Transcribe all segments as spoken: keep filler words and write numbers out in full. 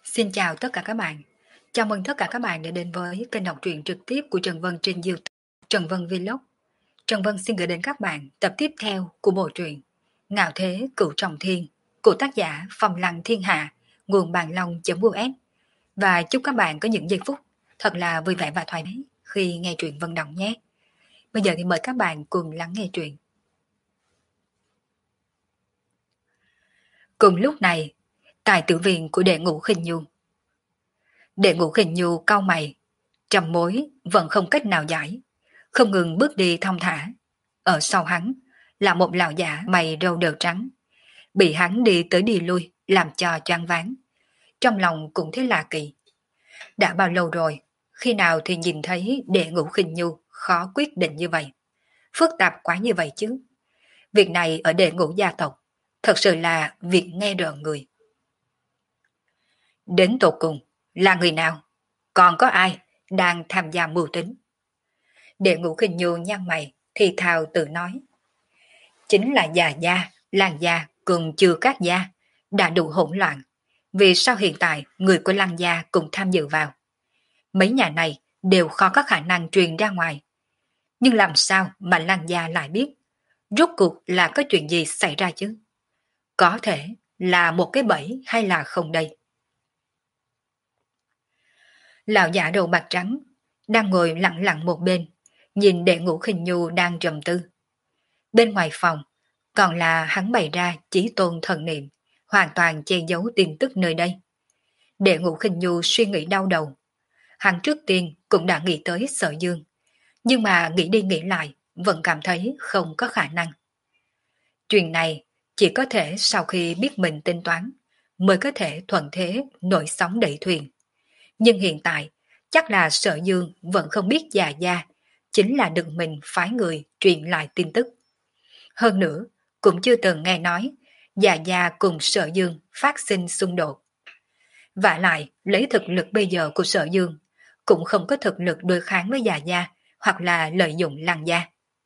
Xin chào tất cả các bạn. Chào mừng tất cả các bạn đã đến với kênh đọc truyện trực tiếp của Trần Vân trên YouTube, Trần Vân Vlog. Trần Vân xin gửi đến các bạn tập tiếp theo của bộ truyện Ngạo Thế Cửu Trọng Thiên của tác giả Phong Lăng Thiên Hạ, nguồn bàn long.us. Và chúc các bạn có những giây phút thật là vui vẻ và thoải mái khi nghe truyện Vân đọc nhé. Bây giờ thì mời các bạn cùng lắng nghe truyện. Cùng lúc này, tại tử viện của đệ ngũ Khinh Nhu. Đệ ngũ Khinh Nhu cau mày, trầm mối vẫn không cách nào giải, không ngừng bước đi thong thả. Ở sau hắn là một lão giả mày râu đều trắng, bị hắn đi tới đi lui làm cho choáng váng. Trong lòng cũng thấy lạ kỳ. Đã bao lâu rồi, khi nào thì nhìn thấy đệ ngũ Khinh Nhu khó quyết định như vậy, phức tạp quá như vậy chứ. Việc này ở đệ ngũ gia tộc thật sự là việc nghe rợn người. Đến tột cùng là người nào? Còn có ai đang tham gia mưu tính? Đệ ngũ Khinh Nhu nhăn mày thì thào tự nói. Chính là già gia, làng gia cùng chư các gia đã đủ hỗn loạn. Vì sao hiện tại người của làng gia cũng tham dự vào? Mấy nhà này đều khó có khả năng truyền ra ngoài. Nhưng làm sao mà làng gia lại biết? Rốt cuộc là có chuyện gì xảy ra chứ? Có thể là một cái bẫy hay là không đây? Lão giả đầu bạc trắng đang ngồi lặng lặng một bên, nhìn đệ ngũ Khinh Nhu đang trầm tư. Bên ngoài phòng còn là hắn bày ra chí tôn thần niệm, hoàn toàn che giấu tin tức nơi đây. Đệ ngũ Khinh Nhu suy nghĩ đau đầu. Hắn trước tiên cũng đã nghĩ tới Sở Dương, nhưng mà nghĩ đi nghĩ lại vẫn cảm thấy không có khả năng. Chuyện này chỉ có thể sau khi biết mình tính toán mới có thể thuận thế nổi sóng đẩy thuyền. Nhưng hiện tại chắc là Sở Dương vẫn không biết già gia chính là được mình phái người truyền lại tin tức. Hơn nữa cũng chưa từng nghe nói già gia cùng Sở Dương phát sinh xung đột. Vả lại lấy thực lực bây giờ của Sở Dương cũng không có thực lực đối kháng với già gia hoặc là lợi dụng lăng gia.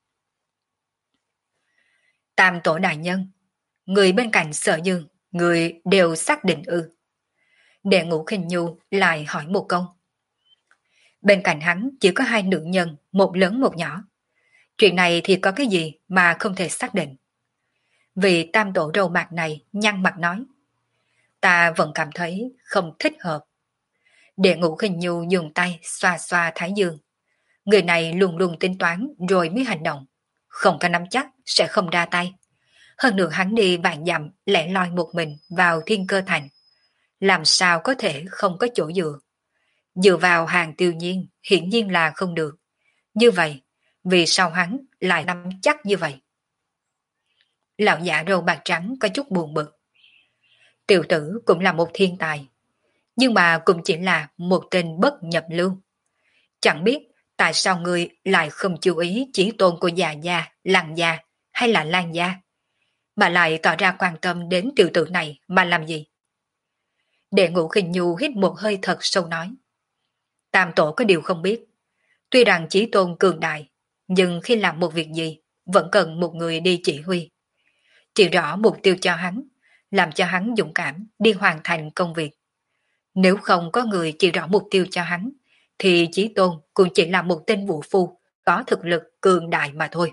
Tam tổ đại nhân, người bên cạnh Sở Dương, người đều xác định ư? Đệ ngũ Khinh Nhu lại hỏi một câu. Bên cạnh hắn chỉ có hai nữ nhân, một lớn một nhỏ. Chuyện này thì có cái gì mà không thể xác định? Vì tam tổ râu bạc này nhăn mặt nói. Ta vẫn cảm thấy không thích hợp. Đệ ngũ Khinh Nhu dùng tay xoa xoa thái dương. Người này luôn luôn tính toán rồi mới hành động. Không có nắm chắc sẽ không ra tay. Hơn nữa hắn đi vạn dặm lẻ loi một mình vào Thiên Cơ Thành. Làm sao có thể không có chỗ dựa? Dựa vào Hàng Tiêu Nhiên hiển nhiên là không được. Như vậy, vì sao hắn lại nắm chắc như vậy? Lão giả râu bạc trắng có chút buồn bực. Tiểu tử cũng là một thiên tài, nhưng mà cũng chỉ là một tên bất nhập lưu. Chẳng biết tại sao người lại không chú ý chỉ tôn của già gia, lăng gia hay là lan gia, mà lại tỏ ra quan tâm đến tiểu tử này mà làm gì? Đệ ngũ Khinh Nhu hít một hơi thật sâu nói. Tam tổ có điều không biết. Tuy rằng chí tôn cường đại, nhưng khi làm một việc gì, vẫn cần một người đi chỉ huy. Chỉ rõ mục tiêu cho hắn, làm cho hắn dũng cảm đi hoàn thành công việc. Nếu không có người chỉ rõ mục tiêu cho hắn, thì chí tôn cũng chỉ là một tên vũ phu có thực lực cường đại mà thôi.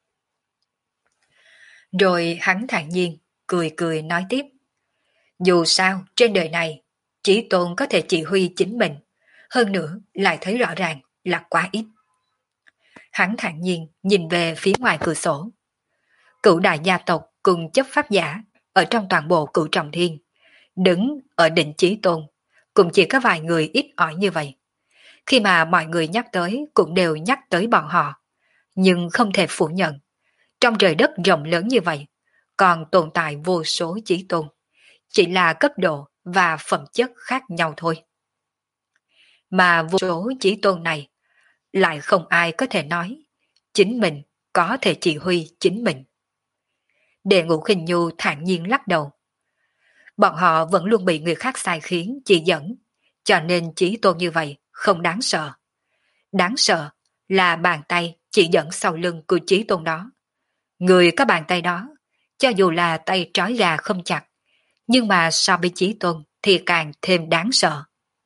Rồi hắn thản nhiên, cười cười nói tiếp. Dù sao, trên đời này, chí tôn có thể chỉ huy chính mình, hơn nữa lại thấy rõ ràng là quá ít. Hắn thản nhiên nhìn về phía ngoài cửa sổ. Cửu đại gia tộc cùng chấp pháp giả ở trong toàn bộ Cửu Trọng Thiên, đứng ở đỉnh chí tôn, cũng chỉ có vài người ít ỏi như vậy. Khi mà mọi người nhắc tới cũng đều nhắc tới bọn họ, nhưng không thể phủ nhận. Trong trời đất rộng lớn như vậy, còn tồn tại vô số chí tôn, chỉ là cấp độ và phẩm chất khác nhau thôi. Mà vô số chí tôn này, lại không ai có thể nói, chính mình có thể chỉ huy chính mình. Đệ ngũ Khinh Nhu thản nhiên lắc đầu. Bọn họ vẫn luôn bị người khác sai khiến, chỉ dẫn, cho nên chí tôn như vậy không đáng sợ. Đáng sợ là bàn tay chỉ dẫn sau lưng của chí tôn đó. Người có bàn tay đó, cho dù là tay trói gà không chặt, nhưng mà so với chí tôn thì càng thêm đáng sợ.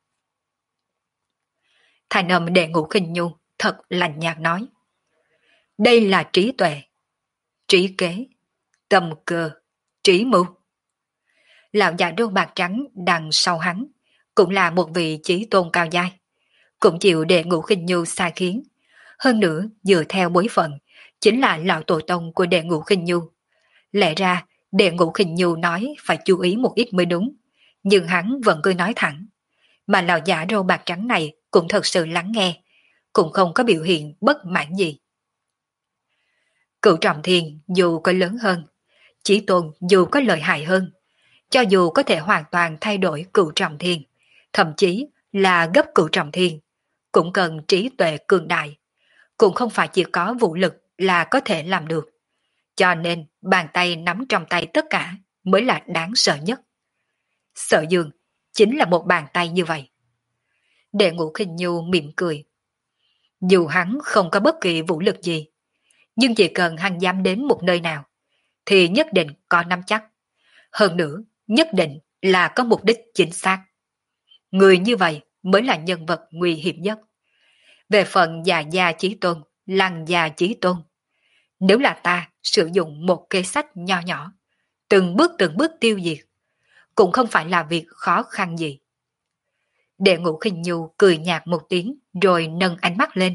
Thành âm Đệ Ngũ Khinh Nhu thật lạnh nhạt nói. Đây là trí tuệ, trí kế, tâm cơ, trí mưu. Lão già râu bạc trắng đằng sau hắn, cũng là một vị chí tôn cao giai, cũng chịu Đệ Ngũ Khinh Nhu sai khiến. Hơn nữa, dựa theo bối phận, chính là lão tổ tông của Đệ Ngũ Khinh Nhu. Lẽ ra, Đệ Ngũ Khinh Nhu nói phải chú ý một ít mới đúng, nhưng hắn vẫn cứ nói thẳng. Mà lão giả râu bạc trắng này cũng thật sự lắng nghe, cũng không có biểu hiện bất mãn gì. Cửu Trọng Thiên dù có lớn hơn, Chí Tôn dù có lợi hại hơn, cho dù có thể hoàn toàn thay đổi Cửu Trọng Thiên, thậm chí là gấp Cửu Trọng Thiên, cũng cần trí tuệ cường đại, cũng không phải chỉ có vũ lực là có thể làm được. Cho nên bàn tay nắm trong tay tất cả mới là đáng sợ nhất. Sở Dương chính là một bàn tay như vậy. Đệ Ngũ Khinh Nhu mỉm cười. Dù hắn không có bất kỳ vũ lực gì, nhưng chỉ cần hắn dám đến một nơi nào, thì nhất định có nắm chắc. Hơn nữa, nhất định là có mục đích chính xác. Người như vậy mới là nhân vật nguy hiểm nhất. Về phần già gia chí tôn, lăng gia chí tôn, nếu là ta sử dụng một kế sách nho nhỏ, từng bước từng bước tiêu diệt, cũng không phải là việc khó khăn gì. Đệ Ngũ Khinh Nhu cười nhạt một tiếng rồi nâng ánh mắt lên.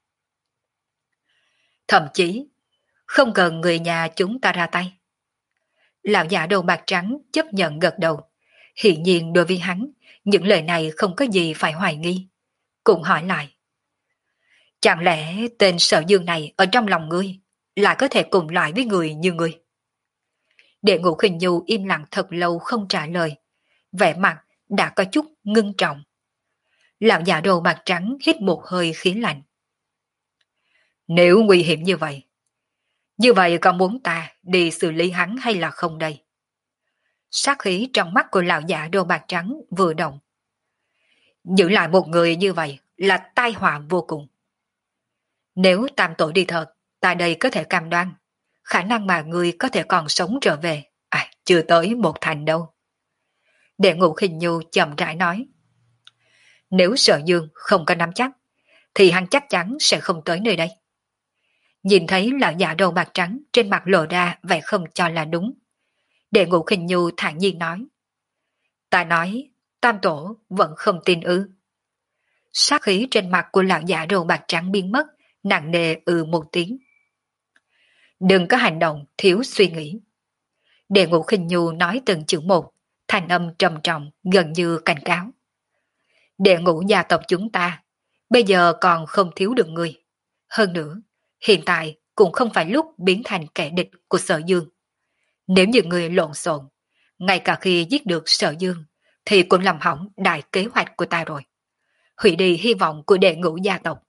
Thậm chí, không cần người nhà chúng ta ra tay. Lão giả đầu bạc trắng chấp nhận gật đầu. Hiển nhiên đối với hắn, những lời này không có gì phải hoài nghi. Cũng hỏi lại. Chẳng lẽ tên Sở Dương này ở trong lòng ngươi lại có thể cùng loại với người như ngươi? Đệ Ngũ Khinh Nhu im lặng thật lâu không trả lời. Vẻ mặt đã có chút ngưng trọng. Lão già đầu bạc trắng hít một hơi khí lạnh. Nếu nguy hiểm như vậy, như vậy có muốn ta đi xử lý hắn hay là không đây? Sát khí trong mắt của lão già đầu bạc trắng vừa động. Giữ lại một người như vậy là tai họa vô cùng. Nếu tam tổ đi thật, tại đây có thể cam đoan, khả năng mà người có thể còn sống trở về, à, chưa tới một thành đâu. Đệ Ngũ Khinh Nhu chậm rãi nói. Nếu Sở Dương không có nắm chắc, thì hắn chắc chắn sẽ không tới nơi đây. Nhìn thấy lão già đầu bạc trắng trên mặt lộ ra vẻ không cho là đúng. Đệ Ngũ Khinh Nhu thản nhiên nói. Ta nói, tam tổ vẫn không tin ư. Sát khí trên mặt của lão già đầu bạc trắng biến mất, nặng nề ừ một tiếng. Đừng có hành động thiếu suy nghĩ. Đệ Ngũ Khinh Nhu nói từng chữ một, thanh âm trầm trọng gần như cảnh cáo. Đệ Ngũ gia tộc chúng ta bây giờ còn không thiếu được người. Hơn nữa, hiện tại cũng không phải lúc biến thành kẻ địch của Sở Dương. Nếu như người lộn xộn, ngay cả khi giết được Sở Dương, thì cũng làm hỏng đại kế hoạch của ta rồi. Hủy đi hy vọng của Đệ Ngũ gia tộc.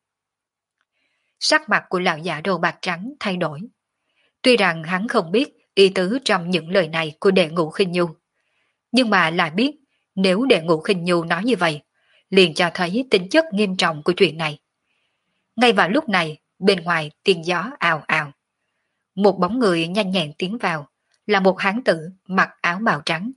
Sắc mặt của lão giả đồ bạc trắng thay đổi. Tuy rằng hắn không biết ý tứ trong những lời này của Đệ Ngũ Khinh Nhu, nhưng mà lại biết nếu Đệ Ngũ Khinh Nhu nói như vậy, liền cho thấy tính chất nghiêm trọng của chuyện này. Ngay vào lúc này, bên ngoài tiếng gió ào ào. Một bóng người nhanh nhẹn tiến vào, là một hán tử mặc áo bào trắng.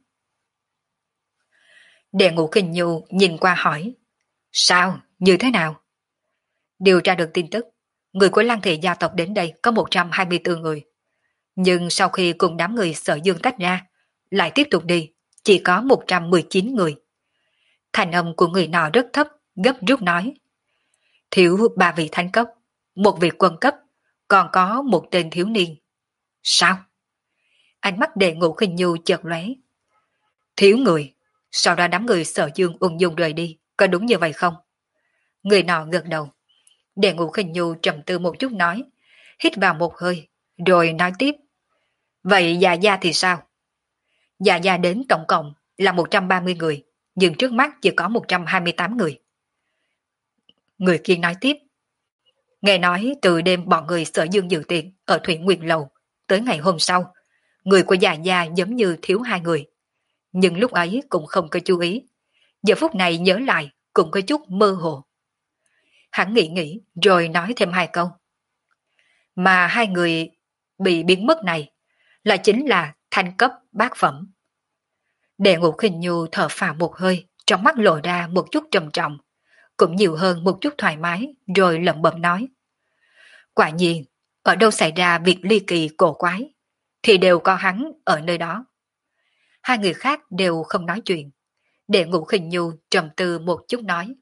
Đệ Ngũ Khinh Nhu nhìn qua hỏi, sao, như thế nào? Điều tra được tin tức, người của Lăng Thị gia tộc đến đây có một trăm hai mươi tư người. Nhưng sau khi cùng đám người Sở Dương tách ra, lại tiếp tục đi, chỉ có một trăm mười chín người. Thành âm của người nọ rất thấp, gấp rút nói. Thiếu ba vị thánh cấp, một vị quân cấp, còn có một tên thiếu niên. Sao? Ánh mắt Đệ Ngũ Khinh Nhu chợt lóe. Thiếu người, sau đó đám người Sở Dương ung dung rời đi, có đúng như vậy không? Người nọ gật đầu. Đệ Ngũ Khinh Nhu trầm tư một chút nói, hít vào một hơi, rồi nói tiếp. Vậy Dạ Gia thì sao? Dạ Gia đến tổng cộng là một trăm ba mươi người, nhưng trước mắt chỉ có một trăm hai mươi tám người. Người kia nói tiếp. Nghe nói từ đêm bọn người Sở Dương dự tiệc ở Thủy Nguyệt Lầu, tới ngày hôm sau, người của Dạ Gia giống như thiếu hai người. Nhưng lúc ấy cũng không có chú ý. Giờ phút này nhớ lại cũng có chút mơ hồ. Hắn nghĩ nghĩ rồi nói thêm hai câu. Mà hai người bị biến mất này là chính là thanh cấp bát phẩm. Đệ Ngũ Khinh Nhu thở phào một hơi, trong mắt lộ ra một chút trầm trọng, cũng nhiều hơn một chút thoải mái, rồi lẩm bẩm nói. Quả nhiên, ở đâu xảy ra việc ly kỳ cổ quái, thì đều có hắn ở nơi đó. Hai người khác đều không nói chuyện. Đệ Ngũ Khinh Nhu trầm tư một chút nói.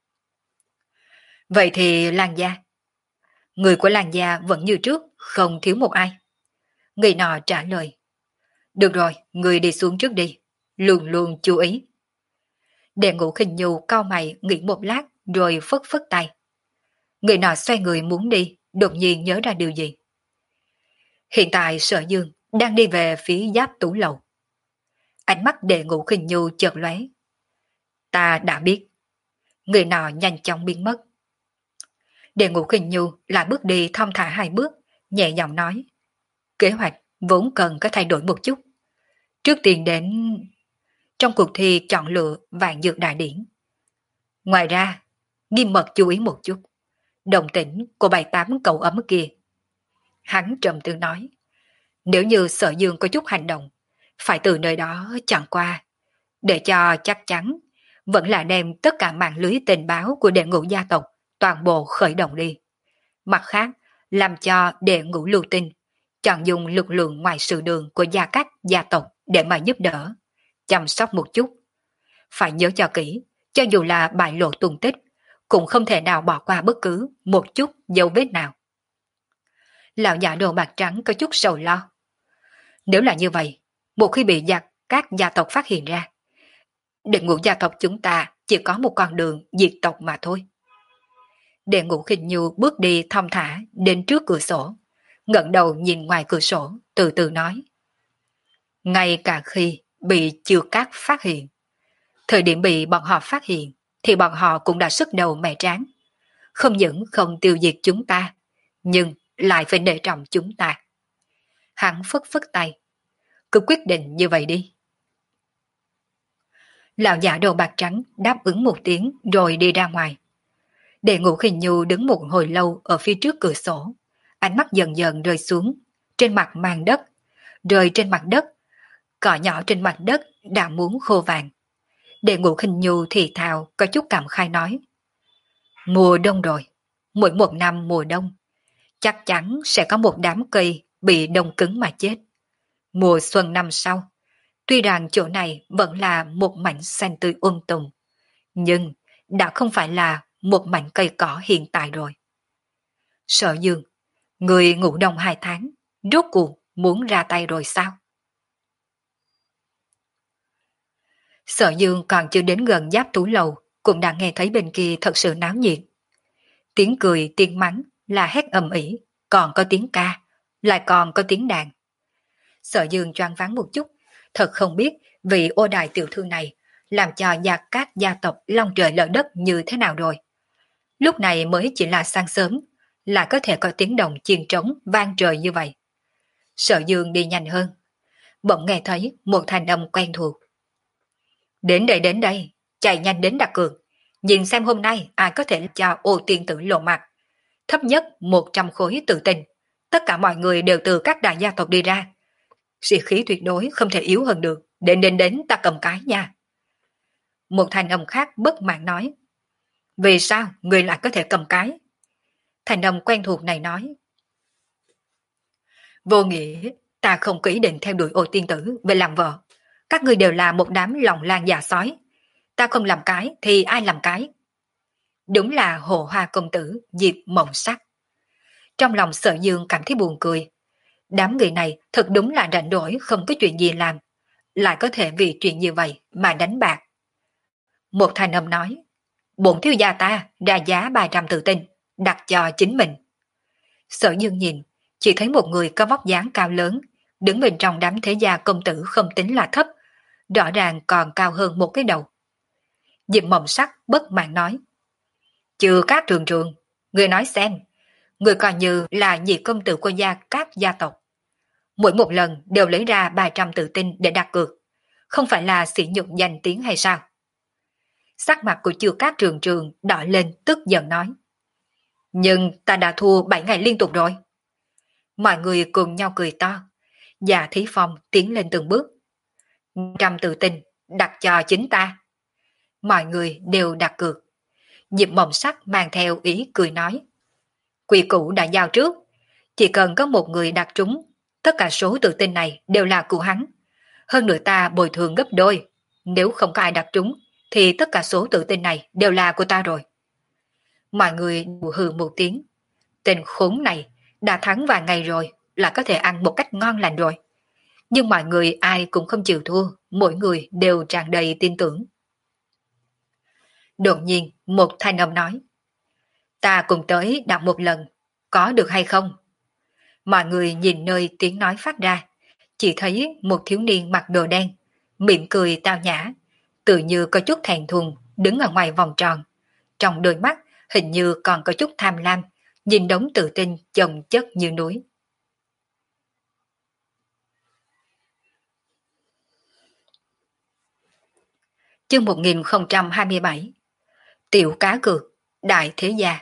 Vậy thì Lan gia. Người của Lan gia vẫn như trước, không thiếu một ai. Người nọ trả lời. Được rồi, người đi xuống trước đi. Luôn luôn chú ý. Đệ Ngũ Khinh Nhu cau mày nghĩ một lát rồi phất phất tay. Người nọ xoay người muốn đi, đột nhiên nhớ ra điều gì. Hiện tại Sở Dương đang đi về phía giáp tủ lầu. Ánh mắt Đệ Ngũ Khinh Nhu chợt lóe. Ta đã biết. Người nọ nhanh chóng biến mất. Đệ Ngũ Khinh Nhu lại bước đi thong thả hai bước, nhẹ giọng nói. Kế hoạch vốn cần có thay đổi một chút. Trước tiên đến trong cuộc thi chọn lựa vạn dược đại điển. Ngoài ra, nghiêm mật chú ý một chút. Đồng tĩnh của bảy tám cậu ấm kia. Hắn trầm tư nói. Nếu như Sở Dương có chút hành động, phải từ nơi đó chẳng qua. Để cho chắc chắn, vẫn là đem tất cả mạng lưới tình báo của đệ ngũ gia tộc toàn bộ khởi động đi. Mặt khác, làm cho đệ ngũ lưu tinh chọn dùng lực lượng ngoài sự đường của gia cách gia tộc để mà giúp đỡ, chăm sóc một chút. Phải nhớ cho kỹ, cho dù là bại lộ tung tích, cũng không thể nào bỏ qua bất cứ một chút dấu vết nào. Lão giả đồ bạc trắng có chút sầu lo. Nếu là như vậy, một khi bị giặc các gia tộc phát hiện ra, đệ ngũ gia tộc chúng ta chỉ có một con đường diệt tộc mà thôi. Đệ Ngũ Khinh Nhu bước đi thong thả đến trước cửa sổ, ngẩng đầu nhìn ngoài cửa sổ, từ từ nói. Ngay cả khi bị Chiêu Cát phát hiện, thời điểm bị bọn họ phát hiện, thì bọn họ cũng đã sức đầu mẻ tráng. Không những không tiêu diệt chúng ta, nhưng lại phải nể trọng chúng ta. Hắn phất phất tay. Cứ quyết định như vậy đi. Lão giả đầu bạc trắng đáp ứng một tiếng rồi đi ra ngoài. Đệ Ngũ Khinh Nhu đứng một hồi lâu ở phía trước cửa sổ, ánh mắt dần dần rơi xuống, trên mặt màn đất, rơi trên mặt đất, cỏ nhỏ trên mặt đất đã muốn khô vàng. Đệ Ngũ Khinh Nhu thì thào có chút cảm khai nói. Mùa đông rồi, mỗi một năm mùa đông, chắc chắn sẽ có một đám cây bị đông cứng mà chết. Mùa xuân năm sau, tuy rằng chỗ này vẫn là một mảnh xanh tươi um tùm, nhưng đã không phải là một mảnh cây cỏ hiện tại rồi. Sở Dương, người ngủ đông hai tháng, rốt cuộc muốn ra tay rồi sao? Sở Dương còn chưa đến gần giáp tú lầu, cũng đã nghe thấy bên kia thật sự náo nhiệt. Tiếng cười, tiếng mắng là hét ầm ĩ, còn có tiếng ca, lại còn có tiếng đàn. Sở Dương choáng váng một chút, thật không biết vị ô đài tiểu thư này làm cho gia cát gia tộc long trời lở đất như thế nào rồi. Lúc này mới chỉ là sáng sớm, lại có thể có tiếng đồng chiên trống vang trời như vậy. Sở Dương đi nhanh hơn, bỗng nghe thấy một thanh âm quen thuộc. Đến đây đến đây, chạy nhanh đến đặt cược, nhìn xem hôm nay ai có thể cho ô tiên tử lộ mặt. Thấp nhất một trăm khối tự tin, tất cả mọi người đều từ các đại gia tộc đi ra. Sĩ khí tuyệt đối không thể yếu hơn được, đến đến đến ta cầm cái nha. Một thanh âm khác bất mãn nói. Vì sao người lại có thể cầm cái? Thanh âm quen thuộc này nói. Vô nghĩa, ta không có ý định theo đuổi ô tiên tử về làm vợ. Các người đều là một đám lòng lan dạ sói. Ta không làm cái thì ai làm cái? Đúng là hồ hoa công tử Diệp Mộng Sắc. Trong lòng Sở Dương cảm thấy buồn cười. Đám người này thật đúng là rảnh rỗi không có chuyện gì làm, lại có thể vì chuyện như vậy mà đánh bạc. Một thanh âm nói, bổn thiếu gia ta ra giá ba trăm tự tin, đặt cho chính mình. Sở Dương nhìn, chỉ thấy một người có vóc dáng cao lớn, đứng bên trong đám thế gia công tử không tính là thấp, rõ ràng còn cao hơn một cái đầu. Diệp Mộng Sắc bất mãn nói, Trừ các trường trường, người nói xem, người coi như là nhị công tử của gia các gia tộc. Mỗi một lần đều lấy ra ba trăm tự tin để đặt cược, không phải là sỉ nhục danh tiếng hay sao? Sắc mặt của Chư Cát Trường Trường đỏ lên tức giận nói. Nhưng ta đã thua bảy ngày liên tục rồi. Mọi người cùng nhau cười to. Dạ Thí Phong tiến lên từng bước. Trăm tự tin, đặt cho chính ta. Mọi người đều đặt cược. Diệp Mộng Sắc mang theo ý cười nói. Quy củ đã giao trước, chỉ cần có một người đặt trúng, tất cả số tự tin này đều là của hắn. Hơn nữa ta bồi thường gấp đôi, nếu không có ai đặt trúng, thì tất cả số tự tin này đều là của ta rồi. Mọi người đều hừ một tiếng. Tên khốn này đã thắng vài ngày rồi, là có thể ăn một cách ngon lành rồi. Nhưng mọi người ai cũng không chịu thua, mỗi người đều tràn đầy tin tưởng. Đột nhiên, một thanh âm nói. Ta cùng tới đặt một lần, có được hay không? Mọi người nhìn nơi tiếng nói phát ra, chỉ thấy một thiếu niên mặc đồ đen, miệng cười tao nhã, tự như có chút thẹn thùng, đứng ở ngoài vòng tròn. Trong đôi mắt hình như còn có chút tham lam, nhìn đống tự tin chồng chất như núi. Chương một nghìn không trăm hai mươi bảy. Tiểu cá cược, đại thế gia.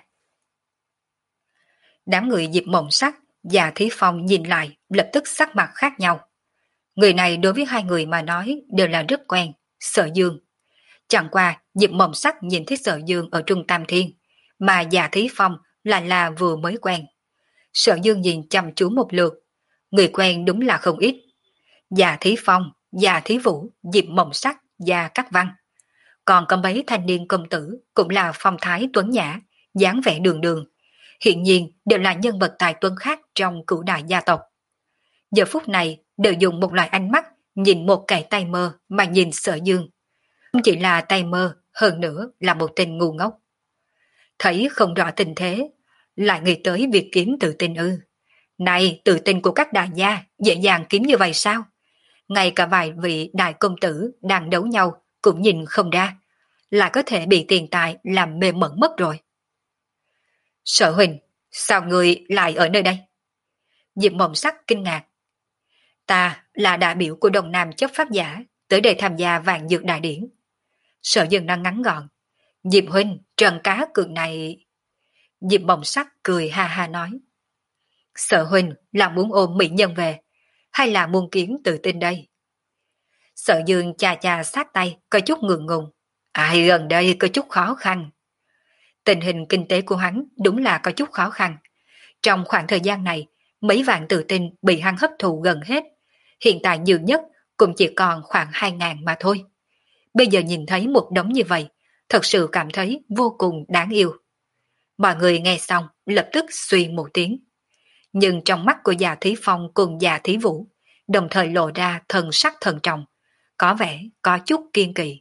Đám người Diệp Mộng Sắc và Thí Phong nhìn lại lập tức sắc mặt khác nhau. Người này đối với hai người mà nói đều là rất quen, Sở Dương. Chẳng qua Diệp Mộng Sắc nhìn thấy Sở Dương ở Trung Tam Thiên, mà Dạ Thí Phong là là vừa mới quen. Sở Dương nhìn chăm chú một lượt, người quen đúng là không ít. Dạ Thí Phong, Dạ Thí Vũ, Diệp Mộng Sắc và Cát Văn. Còn có mấy thanh niên công tử cũng là phong thái tuấn nhã, dáng vẻ đường đường. Hiện nhiên đều là nhân vật tài tuấn khác trong cửu đại gia tộc. Giờ phút này đều dùng một loại ánh mắt nhìn một cái tay mơ mà nhìn Sở Dương. Không chỉ là tay mơ, hơn nữa là một tên ngu ngốc. Thấy không rõ tình thế, lại nghĩ tới việc kiếm tự tin ư. Này, tự tin của các đại gia dễ dàng kiếm như vậy sao? Ngay cả vài vị đại công tử đang đấu nhau cũng nhìn không ra, lại có thể bị tiền tài làm mê mẩn mất rồi. Sở Huỳnh, sao người lại ở nơi đây? Diệp Mộng Sắc kinh ngạc. Ta là đại biểu của Đông Nam chấp pháp giả, tới đây tham gia vạn dược đại điển. Sở Dương đang ngắn gọn. Diệp Huynh, trần cá cược này... Diệp Mộng Sắc cười ha ha nói. Sở Huynh là muốn ôm mỹ nhân về, hay là muốn kiếm tự tin đây? Sở Dương chà chà sát tay, có chút ngượng ngùng. Ai gần đây có chút khó khăn. Tình hình kinh tế của hắn đúng là có chút khó khăn. Trong khoảng thời gian này, mấy vạn tự tin bị hắn hấp thụ gần hết. Hiện tại nhiều nhất cũng chỉ còn khoảng hai ngàn mà thôi. Bây giờ nhìn thấy một đống như vậy, thật sự cảm thấy vô cùng đáng yêu. Mọi người nghe xong lập tức suy một tiếng. Nhưng trong mắt của Dạ Thí Phong cùng Dạ Thí Vũ đồng thời lộ ra thần sắc thần trọng, có vẻ có chút kiên kỵ.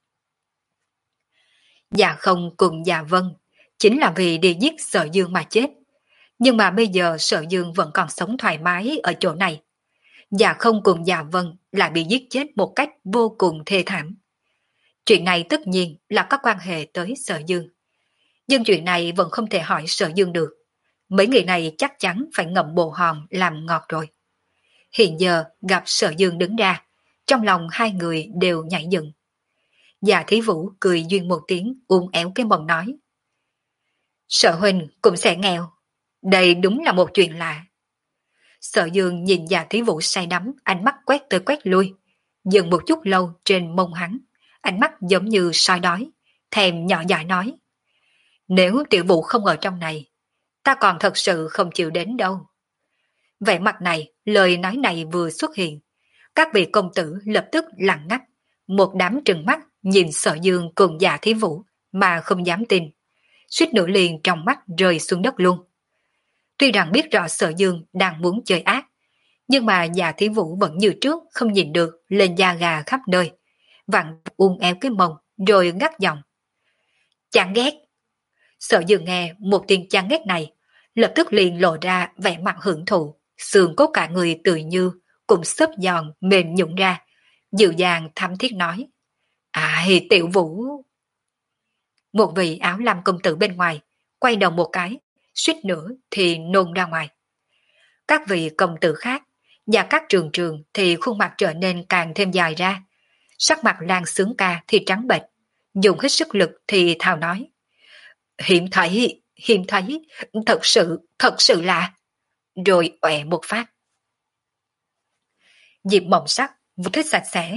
Dạ Không cùng Dạ Vân chính là vì đi giết Sở Dương mà chết. Nhưng mà bây giờ Sở Dương vẫn còn sống thoải mái ở chỗ này. Dạ Không cùng Dạ Vân lại bị giết chết một cách vô cùng thê thảm. Chuyện này tất nhiên là có quan hệ tới Sở Dương. Nhưng chuyện này vẫn không thể hỏi Sở Dương được. Mấy người này chắc chắn phải ngậm bồ hòn làm ngọt rồi. Hiện giờ gặp Sở Dương đứng ra, trong lòng hai người đều nhảy dựng. Dạ Thí Vũ cười duyên một tiếng uốn éo cái mông nói. Sở Huynh cũng sẽ nghèo. Đây đúng là một chuyện lạ. Sở Dương nhìn Dạ Thí Vũ say đắm, ánh mắt quét tới quét lui, dừng một chút lâu trên mông hắn, ánh mắt giống như soi đói, thèm nhỏ dại nói. Nếu Tiểu Vũ không ở trong này, ta còn thật sự không chịu đến đâu. Vẻ mặt này, lời nói này vừa xuất hiện, các vị công tử lập tức lặng ngắt, một đám trừng mắt nhìn Sở Dương cùng Dạ Thí Vũ mà không dám tin, suýt nữa liền trong mắt rơi xuống đất luôn. Tuy rằng biết rõ Sở Dương đang muốn chơi ác, nhưng mà Dạ Thí Vũ vẫn như trước không nhìn được lên da gà khắp nơi, vặn uốn éo cái mông rồi ngắt giọng. Chán ghét. Sở Dương nghe một tiếng chán ghét này, lập tức liền lộ ra vẻ mặt hưởng thụ, xương cốt cả người tự như cũng xốp giòn mềm nhũn ra, dịu dàng thắm thiết nói. Ai, Tiểu Vũ. Một vị áo lam công tử bên ngoài quay đầu một cái, suýt nữa thì nôn ra ngoài. Các vị công tử khác và các trường trường thì khuôn mặt trở nên càng thêm dài ra, sắc mặt Lan Sướng Ca thì trắng bệch, dùng hết sức lực thì thào nói. Hiểm thấy, hiểm thấy, thật sự, thật sự là... Rồi ọe một phát. Diệp Mộng Sắc vụt thích sạch sẽ,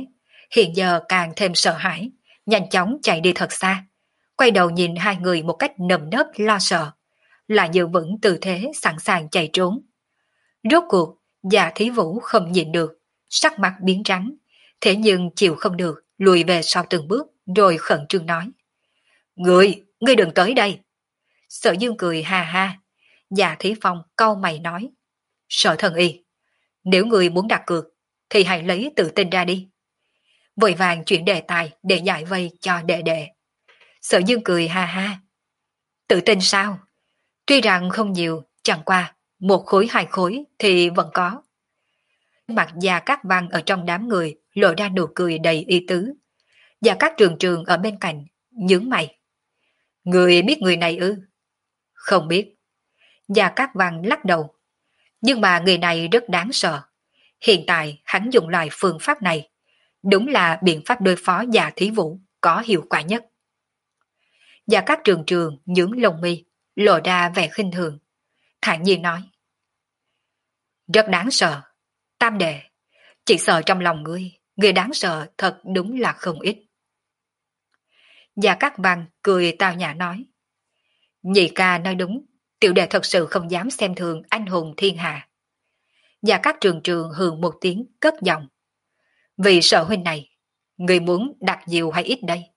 hiện giờ càng thêm sợ hãi, nhanh chóng chạy đi thật xa, quay đầu nhìn hai người một cách nơm nớp lo sợ, lại giữ vững tư thế sẵn sàng chạy trốn. Rốt cuộc, Dạ Thí Vũ không nhịn được, sắc mặt biến trắng, thế nhưng chịu không được, lùi về sau từng bước, rồi khẩn trương nói. Ngươi, ngươi đừng tới đây. Sở Dương cười ha ha. Dạ Thí Phong cau mày nói. Sở Thần Y, nếu ngươi muốn đặt cược, thì hãy lấy tự tin ra đi. Vội vàng chuyển đề tài để giải vây cho đệ đệ. Sở Dương cười ha ha. Tự tin sao? Tuy rằng không nhiều, chẳng qua, một khối hai khối thì vẫn có. Mặt Gia Cát Văn ở trong đám người lộ ra nụ cười đầy ý tứ. Gia Cát Trường Trường ở bên cạnh, nhướng mày. Người biết người này ư? Không biết. Gia Cát Văn lắc đầu. Nhưng mà người này rất đáng sợ. Hiện tại hắn dùng loại phương pháp này. Đúng là biện pháp đối phó Dạ Thí Vũ có hiệu quả nhất. Gia Cát Trường Trường nhướng lông mi, lộ ra vẻ khinh thường. Thản nhiên nói. Rất đáng sợ. Tam đệ, chỉ sợ trong lòng ngươi, người đáng sợ thật đúng là không ít. Gia Cát Văn cười tao nhã nói. Nhị ca nói đúng, tiểu đệ thật sự không dám xem thường anh hùng thiên hạ. Gia Cát Trường Trường hừ một tiếng cất giọng. Vì sợ huynh này, người muốn đặt nhiều hay ít đây?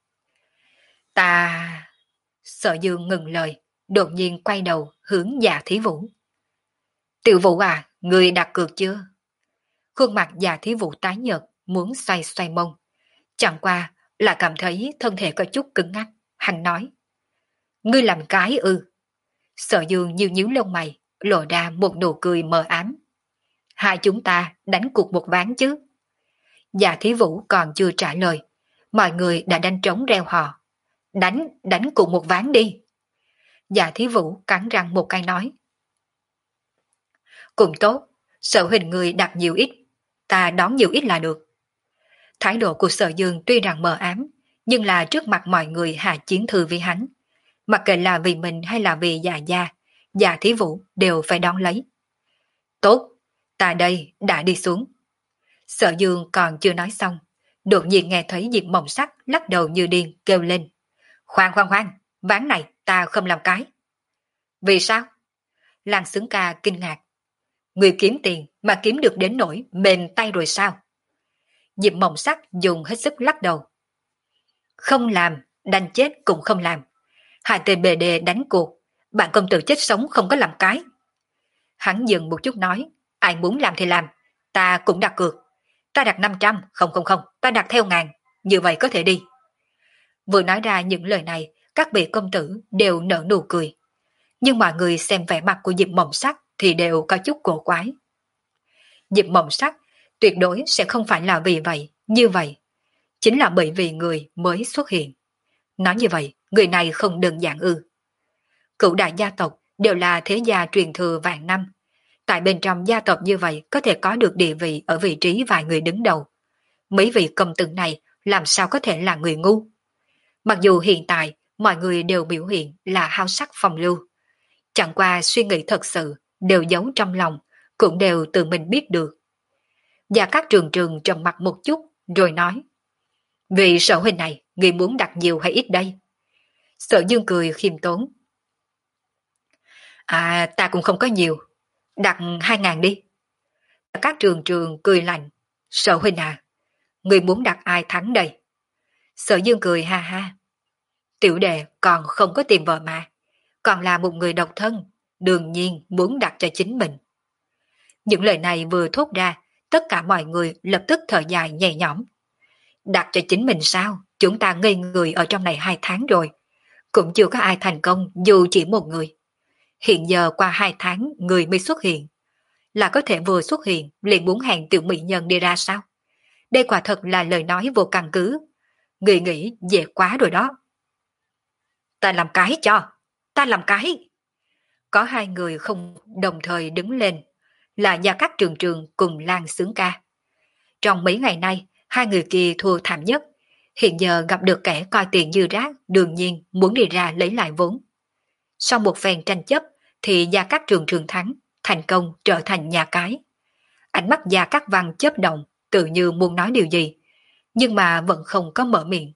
Ta... Sở Dương ngừng lời, đột nhiên quay đầu hướng Dạ Thí Vũ. Tiểu Vũ à, người đặt cược chưa? Khuôn mặt Dạ Thí Vũ tái nhợt, muốn xoay xoay mông. Chẳng qua là cảm thấy thân thể có chút cứng ngắc, hắn nói. Ngươi làm cái ư? Sở Dương nhíu nhíu lông mày, lộ ra một nụ cười mờ ám. Hai chúng ta đánh cuộc một ván chứ? Dạ Thí Vũ còn chưa trả lời, mọi người đã đánh trống reo hò. Đánh, đánh cuộc một ván đi. Dạ Thí Vũ cắn răng một cái nói. Cũng tốt, Sở huynh người đặt nhiều ít, ta đón nhiều ít là được. Thái độ của Sở Dương tuy rằng mờ ám, nhưng là trước mặt mọi người hạ chiến thư với hắn. Mặc kệ là vì mình hay là vì Dạ gia, Dạ Thí Vũ đều phải đón lấy. Tốt, ta đây đã đi xuống. Sở Dương còn chưa nói xong, đột nhiên nghe thấy Diệp Mộng Sắc lắc đầu như điên kêu lên. Khoan khoan khoan, ván này ta không làm cái. Vì sao? Lan Xứng Ca kinh ngạc. Người kiếm tiền mà kiếm được đến nỗi mềm tay rồi sao? Diệp Mộng Sắc dùng hết sức lắc đầu. Không làm, đành chết cũng không làm. Hai tên bề đề đánh cuộc, bạn công tử chết sống không có làm cái. Hắn dừng một chút nói, ai muốn làm thì làm, ta cũng đặt cược. Ta đặt năm trăm, không không không, ta đặt theo ngàn, như vậy có thể đi. Vừa nói ra những lời này, các vị công tử đều nở nụ cười. Nhưng mọi người xem vẻ mặt của Diệp Mộng Sắc thì đều có chút cổ quái. Diệp Mộng Sắc tuyệt đối sẽ không phải là vì vậy, như vậy. Chính là bởi vì người mới xuất hiện. Nói như vậy, người này không đơn giản ư. Cửu đại gia tộc đều là thế gia truyền thừa vạn năm. Tại bên trong gia tộc như vậy có thể có được địa vị ở vị trí vài người đứng đầu. Mấy vị công tử này làm sao có thể là người ngu. Mặc dù hiện tại mọi người đều biểu hiện là hao sắc phong lưu. Chẳng qua suy nghĩ thật sự đều giấu trong lòng, cũng đều tự mình biết được. Gia Cát Trường Trường trầm mặt một chút rồi nói. Vì Sở huynh này, người muốn đặt nhiều hay ít đây? Sở Dương cười khiêm tốn. À, ta cũng không có nhiều. Đặt hai ngàn đi. Gia Cát Trường Trường cười lạnh. Sở huynh à, người muốn đặt ai thắng đây? Sở Dương cười ha ha. Tiểu đệ còn không có tìm vợ mà, còn là một người độc thân, đương nhiên muốn đặt cho chính mình. Những lời này vừa thốt ra, tất cả mọi người lập tức thở dài nhẹ nhõm. Đặt cho chính mình sao? Chúng ta ngây người ở trong này hai tháng rồi, cũng chưa có ai thành công dù chỉ một người. Hiện giờ qua hai tháng người mới xuất hiện, là có thể vừa xuất hiện liền muốn hẹn tiểu mỹ nhân đi ra sao? Đây quả thật là lời nói vô căn cứ. Người nghĩ dễ quá rồi đó. Ta làm cái cho, ta làm cái. Có hai người không đồng thời đứng lên, là Gia Cát Trường Trường cùng Lan Xứng Ca. Trong mấy ngày nay, hai người kia thua thảm nhất. Hiện giờ gặp được kẻ coi tiền như rác, đương nhiên muốn đi ra lấy lại vốn. Sau một phen tranh chấp, thì Gia Cát Trường Trường thắng, thành công trở thành nhà cái. Ánh mắt Gia Cát Văn chớp động, tự như muốn nói điều gì. nhưng mà vẫn không có mở miệng.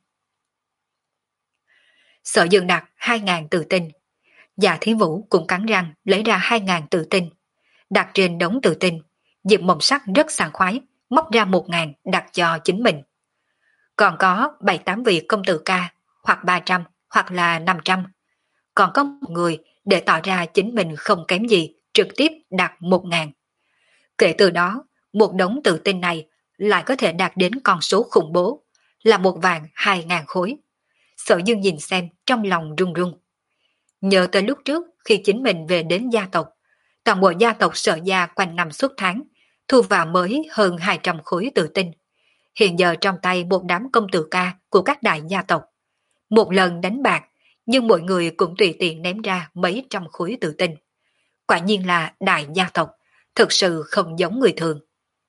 Sở Dương đặt hai ngàn tự tinh. Dạ Thí Vũ cũng cắn răng lấy ra hai ngàn tự tinh. Đặt trên đống tự tinh, Diệp Mộng Sắc rất sảng khoái, móc ra một ngàn đặt cho chính mình. Còn có bảy tám vị công tử ca, hoặc ba trăm, hoặc là năm trăm. Còn có một người để tỏ ra chính mình không kém gì, trực tiếp đặt một ngàn. Kể từ đó, một đống tự tinh này lại có thể đạt đến con số khủng bố, là một vạn hai ngàn khối. Sở Dương nhìn xem trong lòng run run. Nhớ tới lúc trước khi chính mình về đến gia tộc, toàn bộ gia tộc Sở gia quanh năm suốt tháng, thu vào mới hơn hai trăm khối tự tinh. Hiện giờ trong tay một đám công tử ca của các đại gia tộc. Một lần đánh bạc, nhưng mọi người cũng tùy tiện ném ra mấy trăm khối tự tinh. Quả nhiên là đại gia tộc, thực sự không giống người thường.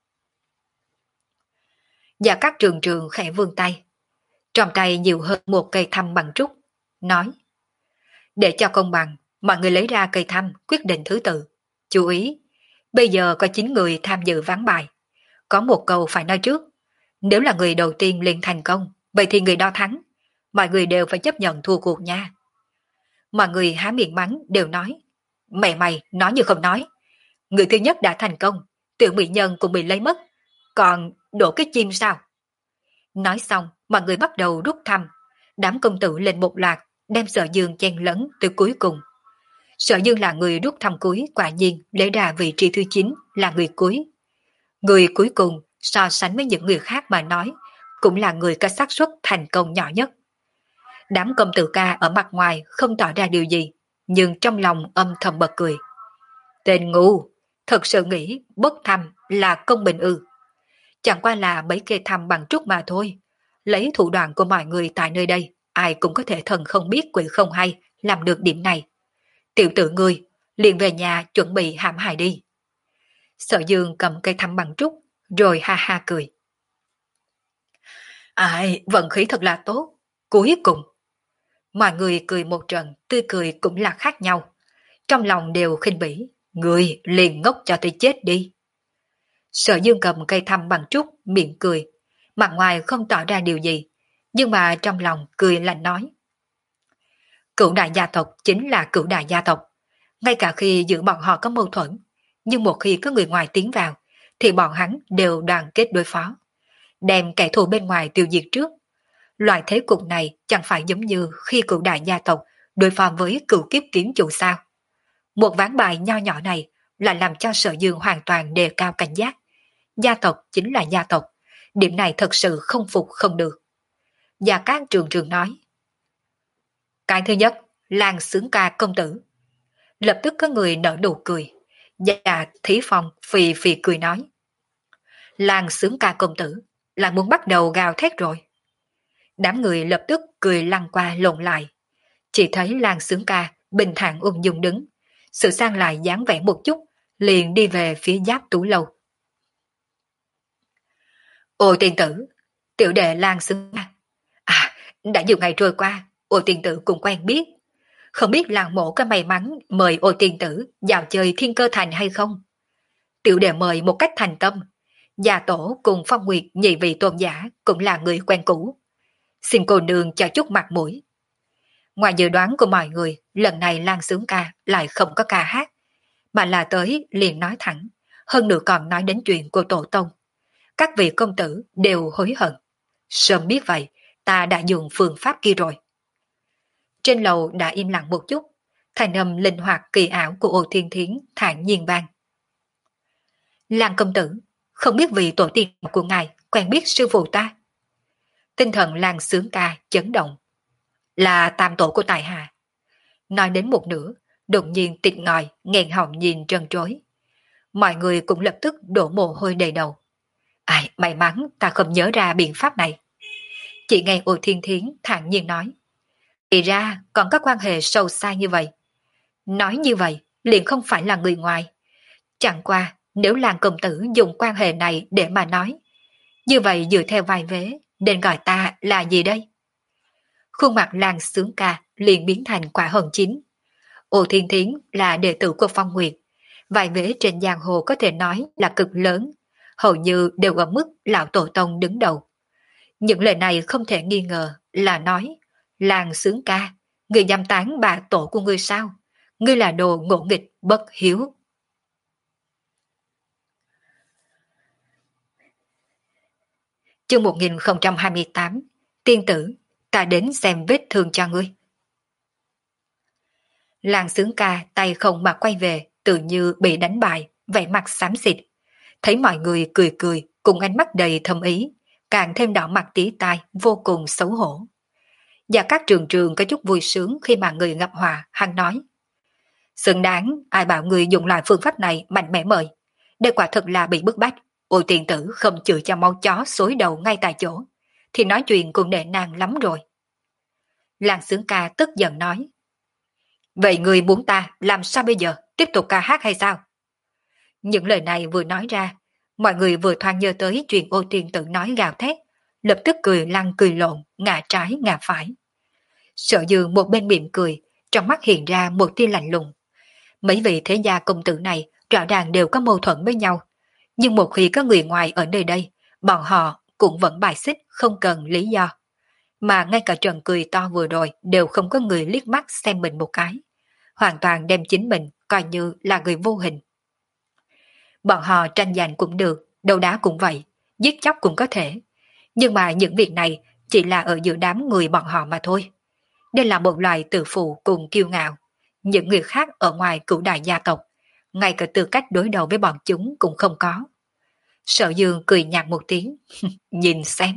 Và các trường trường khẽ vươn tay. Trong tay nhiều hơn một cây thăm bằng trúc, nói: để cho công bằng, mọi người lấy ra cây thăm quyết định thứ tự. Chú ý, bây giờ có chín người tham dự ván bài. Có một câu phải nói trước. Nếu là người đầu tiên liền thành công, vậy thì người đó thắng. Mọi người đều phải chấp nhận thua cuộc nha. Mọi người há miệng mắng đều nói: mày mày nói như không nói. Người thứ nhất đã thành công, tiểu mỹ nhân cũng bị lấy mất. Còn đổ cái chim sao? Nói xong, mọi người bắt đầu rút thăm. Đám công tử lên một loạt, đem Sở Dương chen lấn từ cuối cùng. Sở Dương là người rút thăm cuối, quả nhiên lấy ra vị trí thứ chín là người cuối. Người cuối cùng so sánh với những người khác mà nói, cũng là người có xác suất thành công nhỏ nhất. Đám công tử ca ở mặt ngoài không tỏ ra điều gì, nhưng trong lòng âm thầm bật cười. Tên ngu, thật sự nghĩ bốc thăm là công bình ư? Chẳng qua là mấy cây thăm bằng trúc mà thôi. Lấy thủ đoạn của mọi người tại nơi đây, ai cũng có thể thần không biết quỷ không hay làm được điểm này. Tiểu tử ngươi, liền về nhà chuẩn bị hãm hại đi. Sở Dương cầm cây thăm bằng trúc, rồi ha ha cười. Ai, vận khí thật là tốt. Cuối cùng, mọi người cười một trận, tươi cười cũng là khác nhau. Trong lòng đều khinh bỉ, người liền ngốc cho tới chết đi. Sở Dương cầm cây thăm bằng trúc, miệng cười, mặt ngoài không tỏ ra điều gì, nhưng mà trong lòng cười lạnh nói. Cửu đại gia tộc chính là cửu đại gia tộc. Ngay cả khi giữa bọn họ có mâu thuẫn, nhưng một khi có người ngoài tiến vào, thì bọn hắn đều đoàn kết đối phó. Đem kẻ thù bên ngoài tiêu diệt trước. Loại thế cục này chẳng phải giống như khi cửu đại gia tộc đối phó với cửu kiếp kiếm chủ sao. Một ván bài nho nhỏ này lại làm cho Sở Dương hoàn toàn đề cao cảnh giác. Gia tộc chính là gia tộc, điểm này thật sự không phục không được. Gia Cát Trường Trường nói. Cái thứ nhất, Lan Xướng Ca công tử. Lập tức có người nở nụ cười. Gia Thí Phong phì phì cười nói. Lan Xướng Ca công tử là muốn bắt đầu gào thét rồi. Đám người lập tức cười lăn qua lộn lại. Chỉ thấy Lan Xướng Ca bình thản ung dung đứng, sự sang lại dáng vẻ một chút, liền đi về phía Giáp Tú Lâu. Ôi tiên tử, tiểu đệ Lan Xướng Ca. À, đã nhiều ngày trôi qua, Ôi tiên tử cũng quen biết. Không biết làng mộ có may mắn mời Ôi tiên tử vào chơi Thiên Cơ Thành hay không? Tiểu đệ mời một cách thành tâm. Gia tổ cùng Phong Nguyệt nhị vị tôn giả cũng là người quen cũ. Xin cô nương cho chút mặt mũi. Ngoài dự đoán của mọi người, lần này Lan Xướng Ca lại không có ca hát, mà là tới liền nói thẳng, hơn nữa còn nói đến chuyện của tổ tông. Các vị công tử đều hối hận. Sớm biết vậy, ta đã dùng phương pháp kia rồi. Trên lầu đã im lặng một chút, thành âm linh hoạt kỳ ảo của Ô Thiên Thiến thản nhiên vang. Lan công tử, không biết vị tổ tiên của ngài quen biết sư phụ ta. Tinh thần Lan Xướng Ca chấn động. Là tam tổ của tài hạ. Nói đến một nửa, đột nhiên tịt ngòi, nghẹn họng nhìn trân trối. Mọi người cũng lập tức đổ mồ hôi đầy đầu. Ai, may mắn ta không nhớ ra biện pháp này. Chỉ nghe Ô Thiên Thiến thản nhiên nói. Thì ra còn có quan hệ sâu xa như vậy. Nói như vậy, liền không phải là người ngoài. Chẳng qua, nếu Lan công tử dùng quan hệ này để mà nói, như vậy dựa theo vai vế, nên gọi ta là gì đây? Khuôn mặt Lan Xướng Ca liền biến thành quả hồng chín. Ô Thiên Thiến là đệ tử của Phong Nguyệt, vài vế trên giang hồ có thể nói là cực lớn, hầu như đều ở mức lão tổ tông đứng đầu. Những lời này không thể nghi ngờ là nói, làng sướng ca, người dám tán bà tổ của ngươi sao? Ngươi là đồ ngỗ nghịch, bất hiếu. Chương một nghìn không trăm hai mươi tám, tiên tử, ta đến xem vết thương cho ngươi. Làng sướng ca tay không mà quay về, tự như bị đánh bại, vẻ mặt xám xịt. Thấy mọi người cười cười, cùng ánh mắt đầy thâm ý, càng thêm đỏ mặt tía tai, vô cùng xấu hổ. Và các trường trường có chút vui sướng khi mà người gặp họa, hắn nói. Xứng đáng, ai bảo người dùng loại phương pháp này mạnh mẽ mời. Đây quả thực là bị bức bách. Ôi tiền tử không chịu cho máu chó xối đầu ngay tại chỗ, thì nói chuyện cũng nể nang lắm rồi. Làng sướng ca tức giận nói. Vậy người muốn ta làm sao bây giờ, tiếp tục ca hát hay sao? Những lời này vừa nói ra, mọi người vừa thoáng nhớ tới chuyện ô tiền tử nói gào thét, lập tức cười lăn cười lộn, ngả trái ngả phải. Sợ dư một bên mỉm cười, trong mắt hiện ra một tia lạnh lùng. Mấy vị thế gia công tử này rõ ràng đều có mâu thuẫn với nhau, nhưng một khi có người ngoài ở nơi đây, bọn họ cũng vẫn bài xích không cần lý do. Mà ngay cả trận cười to vừa rồi đều không có người liếc mắt xem mình một cái, hoàn toàn đem chính mình coi như là người vô hình. Bọn họ tranh giành cũng được, đấu đá cũng vậy, giết chóc cũng có thể, nhưng mà những việc này chỉ là ở giữa đám người bọn họ mà thôi. Đây là một loài tự phụ cùng kiêu ngạo. Những người khác ở ngoài cửu đại gia tộc, ngay cả tư cách đối đầu với bọn chúng cũng không có. Sở Dương cười nhạt một tiếng, nhìn xem.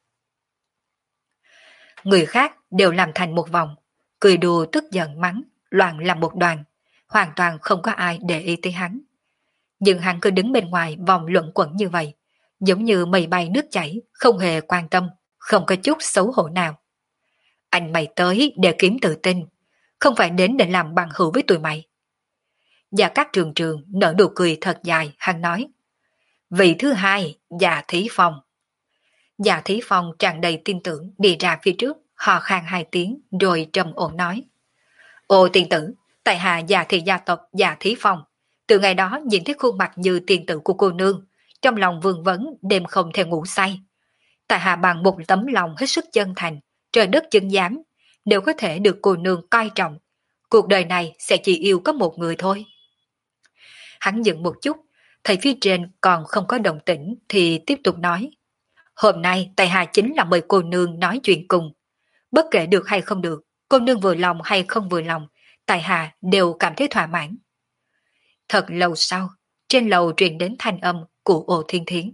Người khác đều làm thành một vòng, cười đùa tức giận mắng, loạn làm một đoàn, hoàn toàn không có ai để ý tới hắn. Nhưng hắn cứ đứng bên ngoài vòng luẩn quẩn như vậy, giống như mây bay nước chảy, không hề quan tâm, không có chút xấu hổ nào. Anh mày tới để kiếm tự tin, không phải đến để làm bằng hữu với tụi mày. Và các trường trường nở nụ cười thật dài, hắn nói. Vị thứ hai, Dạ Thí Phong. Dạ Thí Phong tràn đầy tin tưởng đi ra phía trước, hò khan hai tiếng rồi trầm ổn nói. Ô tiên tử, tại hạ Dạ Thị gia tộc Dạ Thí Phong. Từ ngày đó nhìn thấy khuôn mặt như tiên tử của cô nương, trong lòng vương vấn đêm không thể ngủ say. Tại hạ bằng một tấm lòng hết sức chân thành, trời đất chứng giám, đều có thể được cô nương coi trọng. Cuộc đời này sẽ chỉ yêu có một người thôi. Hắn dừng một chút, thấy phía trên còn không có động tĩnh thì tiếp tục nói. Hôm nay tại hạ chính là mời cô nương nói chuyện cùng. Bất kể được hay không được, cô nương vừa lòng hay không vừa lòng, tại hạ đều cảm thấy thỏa mãn. Thật lâu sau, trên lầu truyền đến thanh âm của Ồ Thiên Thiến.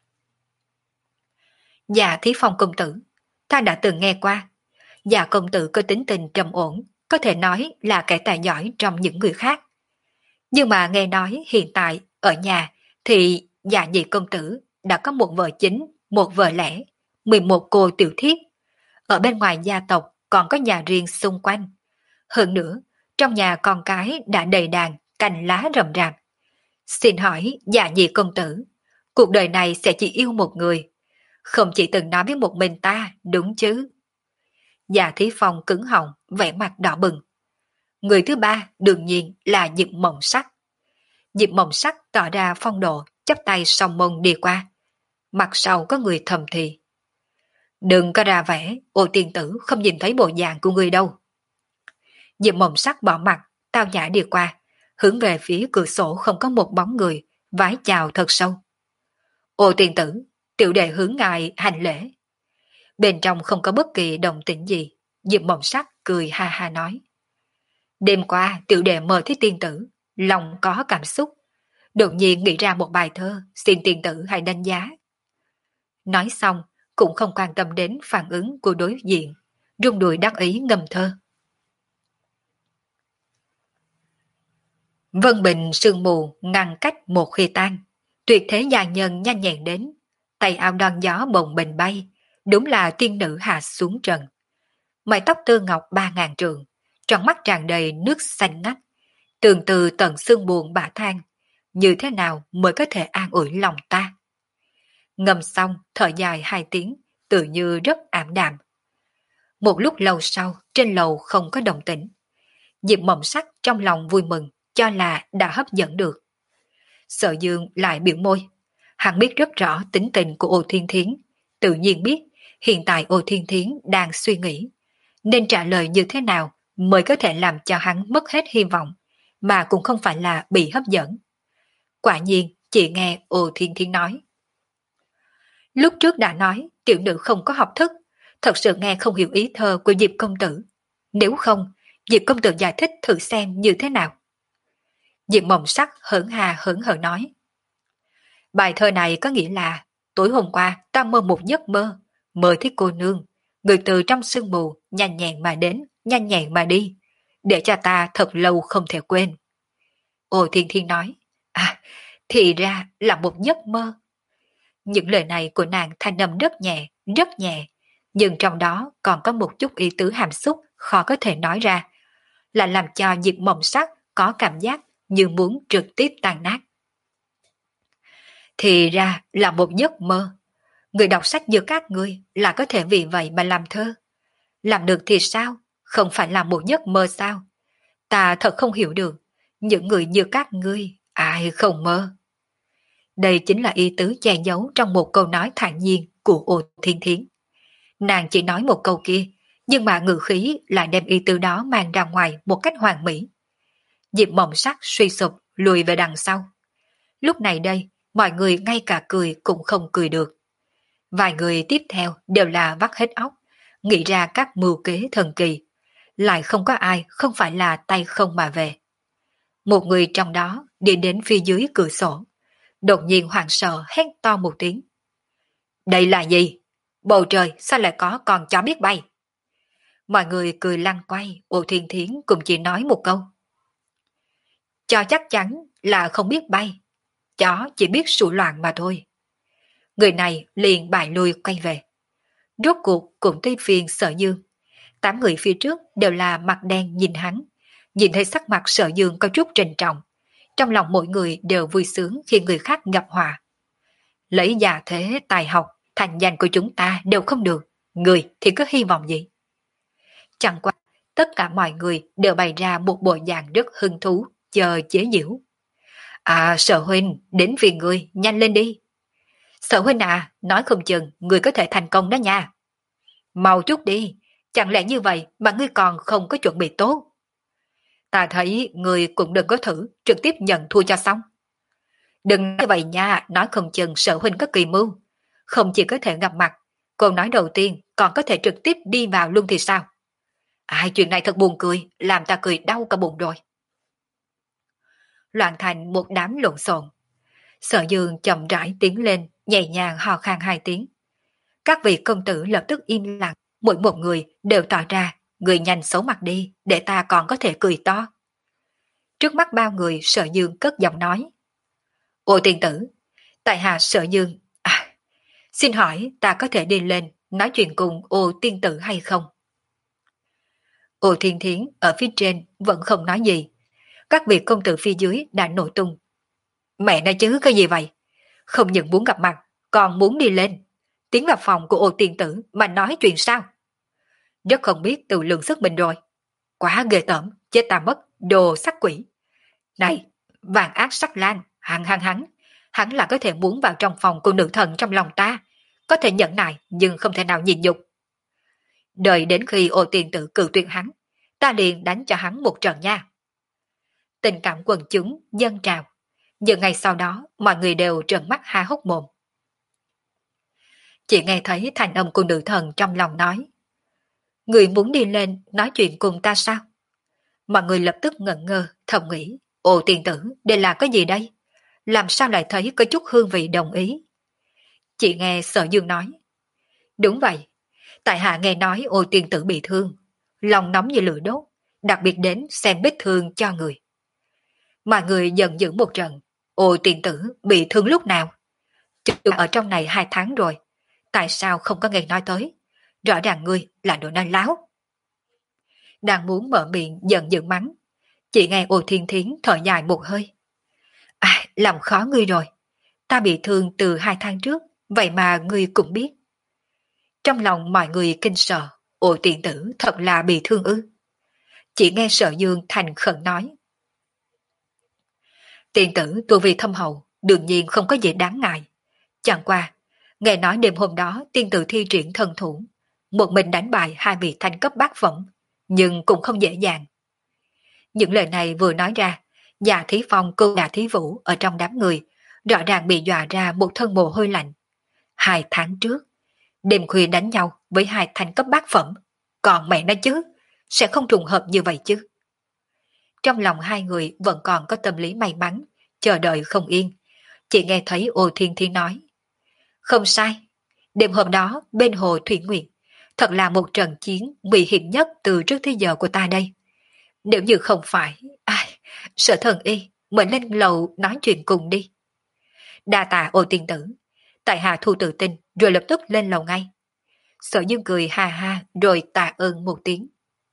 Dạ Thí Phong công tử, ta đã từng nghe qua. Dạ công tử có tính tình trầm ổn, có thể nói là kẻ tài giỏi trong những người khác. Nhưng mà nghe nói hiện tại ở nhà thì dạ nhị công tử đã có một vợ chính, một vợ lẽ, mười một cô tiểu thiếp. Ở bên ngoài gia tộc còn có nhà riêng xung quanh. Hơn nữa, trong nhà con cái đã đầy đàn, cành lá rậm rạp. Xin hỏi dạ nhị công tử, cuộc đời này sẽ chỉ yêu một người, không chỉ từng nói với một mình ta, đúng chứ? Dạ Thí Phong cứng họng, vẻ mặt đỏ bừng. Người thứ ba đương nhiên là Diệp Mộng Sắc. Diệp Mộng Sắc tỏ ra phong độ, chắp tay song mông đi qua. Mặt sau có người thầm thì. Đừng có ra vẻ, ô tiên tử không nhìn thấy bộ dạng của người đâu. Diệp Mộng Sắc bỏ mặt, tao nhã đi qua, hướng về phía cửa sổ không có một bóng người, vái chào thật sâu. Ô tiên tử, tiểu đệ hướng ngài hành lễ. Bên trong không có bất kỳ động tĩnh gì, Diệp Mộng Sắc cười ha ha nói. Đêm qua tiểu đệ mời thấy tiên tử, lòng có cảm xúc, đột nhiên nghĩ ra một bài thơ, xin tiên tử hãy đánh giá. Nói xong, cũng không quan tâm đến phản ứng của đối diện, rung đùi đắc ý ngâm thơ. Vân bình sương mù ngăn cách một khi tan, tuyệt thế gia nhân nhanh nhẹn đến, tay áo đón gió bồng bình bay, đúng là tiên nữ hạ xuống trần. Mái tóc tơ ngọc ba ngàn trường, trong mắt tràn đầy nước xanh ngắt, tường từ tận xương buồn bả than, như thế nào mới có thể an ủi lòng ta. Ngâm xong, thở dài hai tiếng, tự như rất ảm đạm. Một lúc lâu sau, trên lầu không có động tĩnh. Diệp Mộng Sắc trong lòng vui mừng, cho là đã hấp dẫn được. Sở Dương lại biểu môi. Hắn biết rất rõ tính tình của Ô Thiên Thiến, tự nhiên biết Hiện tại Ô Thiên Thiến đang suy nghĩ nên trả lời như thế nào mới có thể làm cho hắn mất hết hy vọng, mà cũng không phải là bị hấp dẫn. Quả nhiên, chị nghe Ô Thiên Thiến nói. Lúc trước đã nói tiểu nữ không có học thức, thật sự nghe không hiểu ý thơ của Diệp công tử. Nếu không, Diệp công tử giải thích thử xem như thế nào. Diệp Mộng Sắc hớn hà hớn hở nói. Bài thơ này có nghĩa là tối hôm qua ta mơ một giấc mơ, mơ thấy cô nương, người từ trong sương mù nhanh nhẹn mà đến, nhanh nhẹn mà đi, để cho ta thật lâu không thể quên. Ô Thiên Thiên nói, à, thì ra là một giấc mơ. Những lời này của nàng thanh âm rất nhẹ, rất nhẹ, nhưng trong đó còn có một chút ý tứ hàm xúc khó có thể nói ra, là làm cho Diệp Mộng Sắc có cảm giác như muốn trực tiếp tan nát. Thì ra là một giấc mơ. Người đọc sách như các ngươi là có thể vì vậy mà làm thơ. Làm được thì sao? Không phải là một giấc mơ sao? Ta thật không hiểu được. Những người như các ngươi, ai không mơ? Đây chính là ý tứ che giấu trong một câu nói thản nhiên của Ô Thiên Thiến. Nàng chỉ nói một câu kia, nhưng mà ngữ khí lại đem ý tứ đó mang ra ngoài một cách hoàn mỹ. Diệp Mộng Sắc suy sụp lùi về đằng sau. Lúc này đây, mọi người ngay cả cười cũng không cười được. Vài người tiếp theo đều là vắt hết óc, nghĩ ra các mưu kế thần kỳ. Lại không có ai không phải là tay không mà về. Một người trong đó đi đến phía dưới cửa sổ, đột nhiên hoảng sợ hét to một tiếng. Đây là gì? Bầu trời sao lại có con chó biết bay? Mọi người cười lăn quay, Ô Thiên Thiến cũng chỉ nói một câu. Chó chắc chắn là không biết bay, chó chỉ biết sủa loạn mà thôi. Người này liền bại lui quay về. Rốt cuộc cũng tới phiên Sở Dương. Tám người phía trước đều là mặt đen nhìn hắn, nhìn thấy sắc mặt Sở Dương có chút trịnh trọng. Trong lòng mỗi người đều vui sướng khi người khác gặp họa. Lấy già thế tài học, thành danh của chúng ta đều không được, người thì có hy vọng gì? Chẳng qua, tất cả mọi người đều bày ra một bộ dạng rất hứng thú, chờ chế giễu. À, Sở huynh, đến vì người, nhanh lên đi. Sở huynh à, nói không chừng người có thể thành công đó nha. Mau chút đi, chẳng lẽ như vậy mà ngươi còn không có chuẩn bị tốt? Ta thấy người cũng đừng có thử, trực tiếp nhận thua cho xong. Đừng nói vậy nha, nói không chừng Sở huynh có kỳ mưu. Không chỉ có thể gặp mặt, câu nói đầu tiên còn có thể trực tiếp đi vào luôn thì sao? Ai, chuyện này thật buồn cười, làm ta cười đau cả bụng rồi. Loạn thành một đám lộn xộn. Sở Dương chậm rãi tiến lên, nhẹ nhàng hò khan hai tiếng. Các vị công tử lập tức im lặng, mỗi một người đều tỏ ra, người nhanh xấu mặt đi, để ta còn có thể cười to. Trước mắt bao người Sở Dương cất giọng nói. Ô tiên tử, tại hạ Sở Dương, à, xin hỏi ta có thể đi lên nói chuyện cùng ô tiên tử hay không? Ô Thiên Thiến ở phía trên vẫn không nói gì. Các vị công tử phía dưới đã nổ tung. Mẹ nói chứ cái gì vậy? Không những muốn gặp mặt, còn muốn đi lên. Tiến vào phòng của ô tiên tử mà nói chuyện sao? Rất không biết tự lượng sức mình rồi. Quá ghê tởm, chết ta mất, đồ sắc quỷ. Này, vàng ác sắc lan, hắn hắn hắn. Hắn là có thể muốn vào trong phòng của nữ thần trong lòng ta. Có thể nhẫn nại nhưng không thể nào nhịn nhục. Đợi đến khi ô tiên tử cự tuyệt hắn, ta liền đánh cho hắn một trận nha. Tình cảm quần chúng dâng trào. Nhưng ngày sau đó mọi người đều trợn mắt há hốc mồm. Chỉ nghe thấy thanh âm của nữ thần trong lòng nói. Người muốn đi lên nói chuyện cùng ta sao? Mọi người lập tức ngẩn ngơ, thầm nghĩ. Ô tiên tử, đây là cái gì đây? Làm sao lại thấy có chút hương vị đồng ý? Chỉ nghe Sở Dương nói. Đúng vậy. Tại hạ nghe nói ô tiên tử bị thương. Lòng nóng như lửa đốt. Đặc biệt đến xem vết thương cho người. Mọi người giận dữ một trận. Ô tiên tử bị thương lúc nào? Chúng ở trong này hai tháng rồi. Tại sao không có nghe nói tới? Rõ ràng ngươi là đồ nói láo. Đang muốn mở miệng giận dữ mắng. Chỉ nghe Ô Thiên Thiến thở dài một hơi. À, làm khó ngươi rồi. Ta bị thương từ hai tháng trước. Vậy mà ngươi cũng biết. Trong lòng mọi người kinh sợ. Ô tiên tử thật là bị thương ư? Chỉ nghe Sở Dương thành khẩn nói. Tiên tử tu vi thâm hậu, đương nhiên không có gì đáng ngại. Chẳng qua, Nghe nói đêm hôm đó tiên tử thi triển thần thủ, một mình đánh bại hai vị thanh cấp bát phẩm, nhưng cũng không dễ dàng. Những lời này vừa nói ra, Dạ Thí Phong cùng Dạ Thí Vũ ở trong đám người, rõ ràng bị dọa ra một thân mồ hôi lạnh. Hai tháng trước, đêm khuya đánh nhau với hai thanh cấp bát phẩm, còn mẹ nó chứ, sẽ không trùng hợp như vậy chứ. Trong lòng hai người vẫn còn có tâm lý may mắn, chờ đợi không yên. Chỉ nghe thấy Ô Thiên Thiên nói. Không sai, đêm hôm đó bên hồ Thủy Nguyệt, thật là một trận chiến nguy hiểm nhất từ trước tới giờ của ta đây. Nếu như không phải, ai, Sở Thần Y, mời lên lầu nói chuyện cùng đi. Đa tạ Ô tiên tử, tại hạ thu tự tin rồi lập tức lên lầu ngay. Sở Dương cười ha ha rồi tạ ơn một tiếng.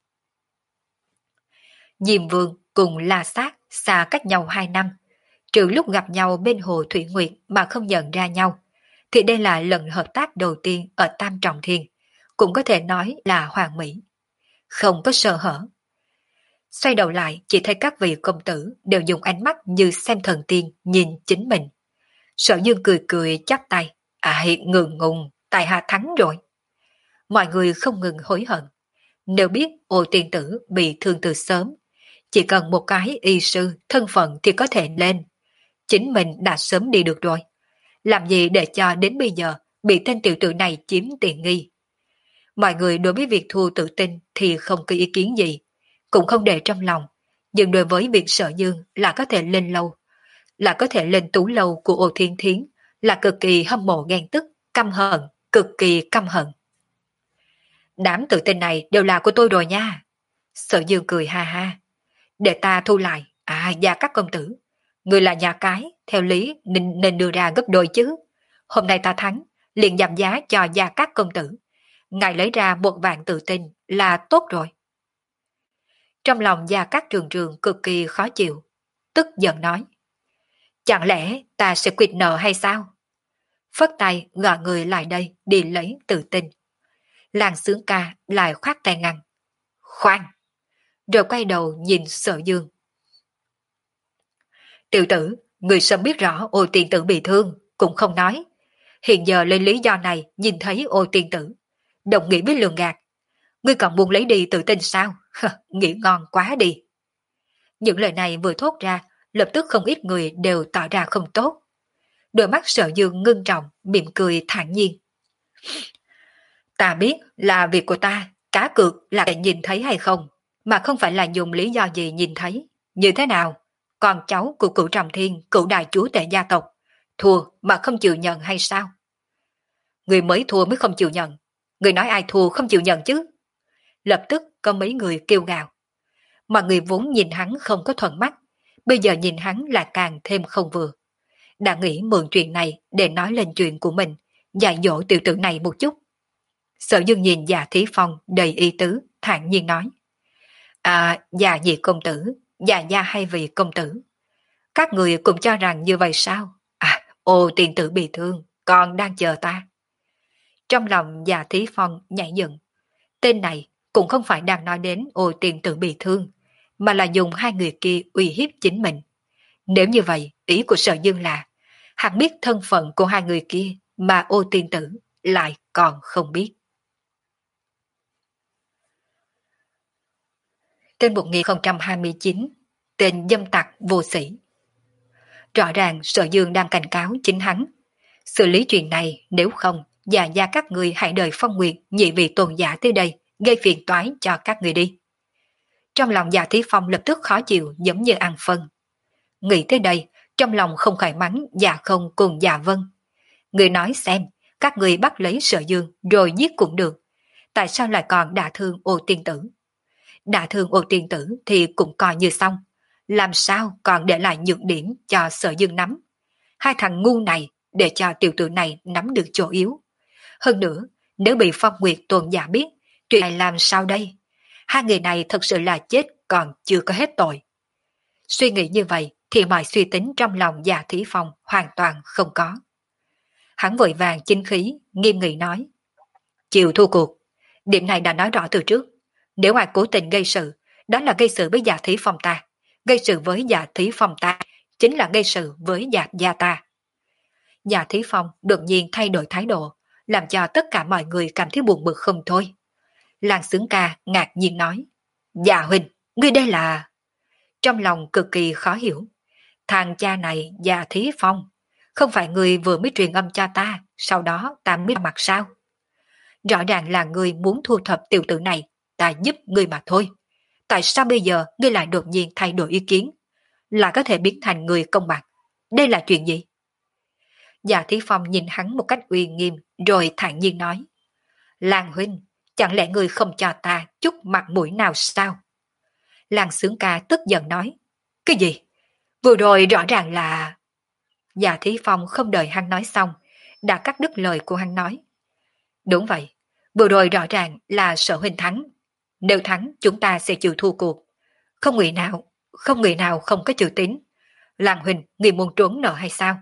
Diêm Vương cùng La Sát xa cách nhau hai năm, trừ lúc gặp nhau bên hồ Thủy Nguyệt mà không nhận ra nhau, thì đây là lần hợp tác đầu tiên ở Tam Trọng Thiên, cũng có thể nói là hoàn mỹ. Không có sơ hở. Xoay đầu lại chỉ thấy các vị công tử đều dùng ánh mắt như xem thần tiên nhìn chính mình. Sở Dương cười cười chắp tay. À ngượng ngùng, tại hạ thắng rồi. Mọi người không ngừng hối hận. Nếu biết Ô tiên tử bị thương từ sớm, chỉ cần một cái y sư thân phận thì có thể lên. Chính mình đã sớm đi được rồi. Làm gì để cho đến bây giờ bị tên tiểu tử này chiếm tiện nghi. Mọi người đối với việc thua tự tin thì không có ý kiến gì, cũng không để trong lòng. Nhưng đối với việc Sở Dương là có thể lên lâu, là có thể lên tú lâu của Ô Thiên Thiến, là cực kỳ hâm mộ ghen tức, căm hận, cực kỳ căm hận. Đám tự tin này đều là của tôi rồi nha. Sở Dương cười ha ha. Để ta thu lại. À, Gia Cát công tử, người là nhà cái, theo lý nên, nên đưa ra gấp đôi chứ. Hôm nay ta thắng, liền giảm giá cho Gia Cát công tử. Ngài lấy ra một vạn tự tin là tốt rồi. Trong lòng Gia Cát Trường Trường cực kỳ khó chịu, tức giận nói. Chẳng lẽ ta sẽ quyệt nợ hay sao? Phất tay gọi người lại đây đi lấy tự tin. Làng Sướng Ca lại khoát tay ngăn. Khoan! Rồi quay đầu nhìn Sở Dương. Tiểu tử, người sớm biết rõ Ô tiên tử bị thương, cũng không nói. Hiện giờ lên lý do này nhìn thấy Ô tiên tử, đồng nghĩa với lường gạt. Ngươi còn muốn lấy đi tự tin sao? Nghĩ ngon quá đi. Những lời này vừa thốt ra, lập tức không ít người đều tỏ ra không tốt. Đôi mắt Sở Dương ngưng trọng, mỉm cười thản nhiên. Ta biết là việc của ta, cá cược là để nhìn thấy hay không, mà không phải là dùng lý do gì nhìn thấy. Như thế nào? Con cháu của cửu Trầm Thiên, cửu đại chúa tể gia tộc, thua mà không chịu nhận hay sao? Người mới thua mới không chịu nhận. Người nói ai thua không chịu nhận chứ? Lập tức có mấy người kêu gào. Mà người vốn nhìn hắn không có thuận mắt, bây giờ nhìn hắn là càng thêm không vừa. Đã nghĩ mượn chuyện này để nói lên chuyện của mình, dạy dỗ tiểu tử này một chút. Sở Dương nhìn Dạ Thí Phong đầy y tứ, thản nhiên nói. À, Dạ nhị công tử, Dạ gia hay vị công tử. Các người cũng cho rằng như vậy sao? À, Ô tiền tử bị thương, còn đang chờ ta. Trong lòng Dạ Thí Phong nhảy dựng. Tên này cũng không phải đang nói đến Ô tiền tử bị thương, mà là dùng hai người kia uy hiếp chính mình. Nếu như vậy, ý của Sở Dương là hắn biết thân phận của hai người kia mà Ô tiên tử lại còn không biết. Tên một nghìn không trăm hai mươi chín, tên dâm tặc vô sĩ. Rõ ràng Sở Dương đang cảnh cáo chính hắn. Xử lý chuyện này, nếu không, già gia các người hãy đợi Phong Nguyệt nhị vị tôn giả tới đây, gây phiền toái cho các người đi. Trong lòng Dạ Thí Phong lập tức khó chịu giống như ăn phân. Nghĩ tới đây, trong lòng không khỏi mắng Dạ Không cùng Dạ Vân. Người nói xem, các người bắt lấy Sở Dương rồi giết cũng được. Tại sao lại còn đả thương Ô tiên tử? Đả thương Ô tiên tử thì cũng coi như xong. Làm sao còn để lại nhược điểm cho Sở Dương nắm? Hai thằng ngu này để cho tiểu tử này nắm được chỗ yếu. Hơn nữa, nếu bị Phong Nguyệt tôn giả biết, chuyện này làm sao đây? Hai người này thật sự là chết còn chưa có hết tội. Suy nghĩ như vậy thì mọi suy tính trong lòng Dạ Thí Phong hoàn toàn không có. Hắn vội vàng chinh khí, nghiêm nghị nói. Chịu thua cuộc, điểm này đã nói rõ từ trước. Nếu ai cố tình gây sự, đó là gây sự với Dạ Thí Phong ta. Gây sự với Dạ Thí Phong ta chính là gây sự với Dạ gia ta. Dạ Thí Phong đột nhiên thay đổi thái độ, làm cho tất cả mọi người cảm thấy buồn bực không thôi. Lan Xướng Ca ngạc nhiên nói, Dạ huynh, ngươi đây là... Trong lòng cực kỳ khó hiểu. Thằng cha này Dạ Thí Phong, không phải người vừa mới truyền âm cho ta, sau đó ta mới mặt sao? Rõ ràng là người muốn thu thập tiểu tử này, ta giúp ngươi mà thôi. Tại sao bây giờ ngươi lại đột nhiên thay đổi ý kiến, lại có thể biến thành người công bằng? Đây là chuyện gì? Dạ Thí Phong nhìn hắn một cách uy nghiêm, rồi thản nhiên nói, Lan huynh, chẳng lẽ ngươi không cho ta chút mặt mũi nào sao? Lan Xướng Ca tức giận nói, cái gì? Vừa rồi rõ ràng là... Dạ Thí Phong không đợi hắn nói xong, đã cắt đứt lời của hắn nói. Đúng vậy, vừa rồi rõ ràng là Sở huynh thắng. Nếu thắng chúng ta sẽ chịu thua cuộc. Không người nào, không người nào không có chữ tín. Lan huynh, người muốn trốn nợ hay sao?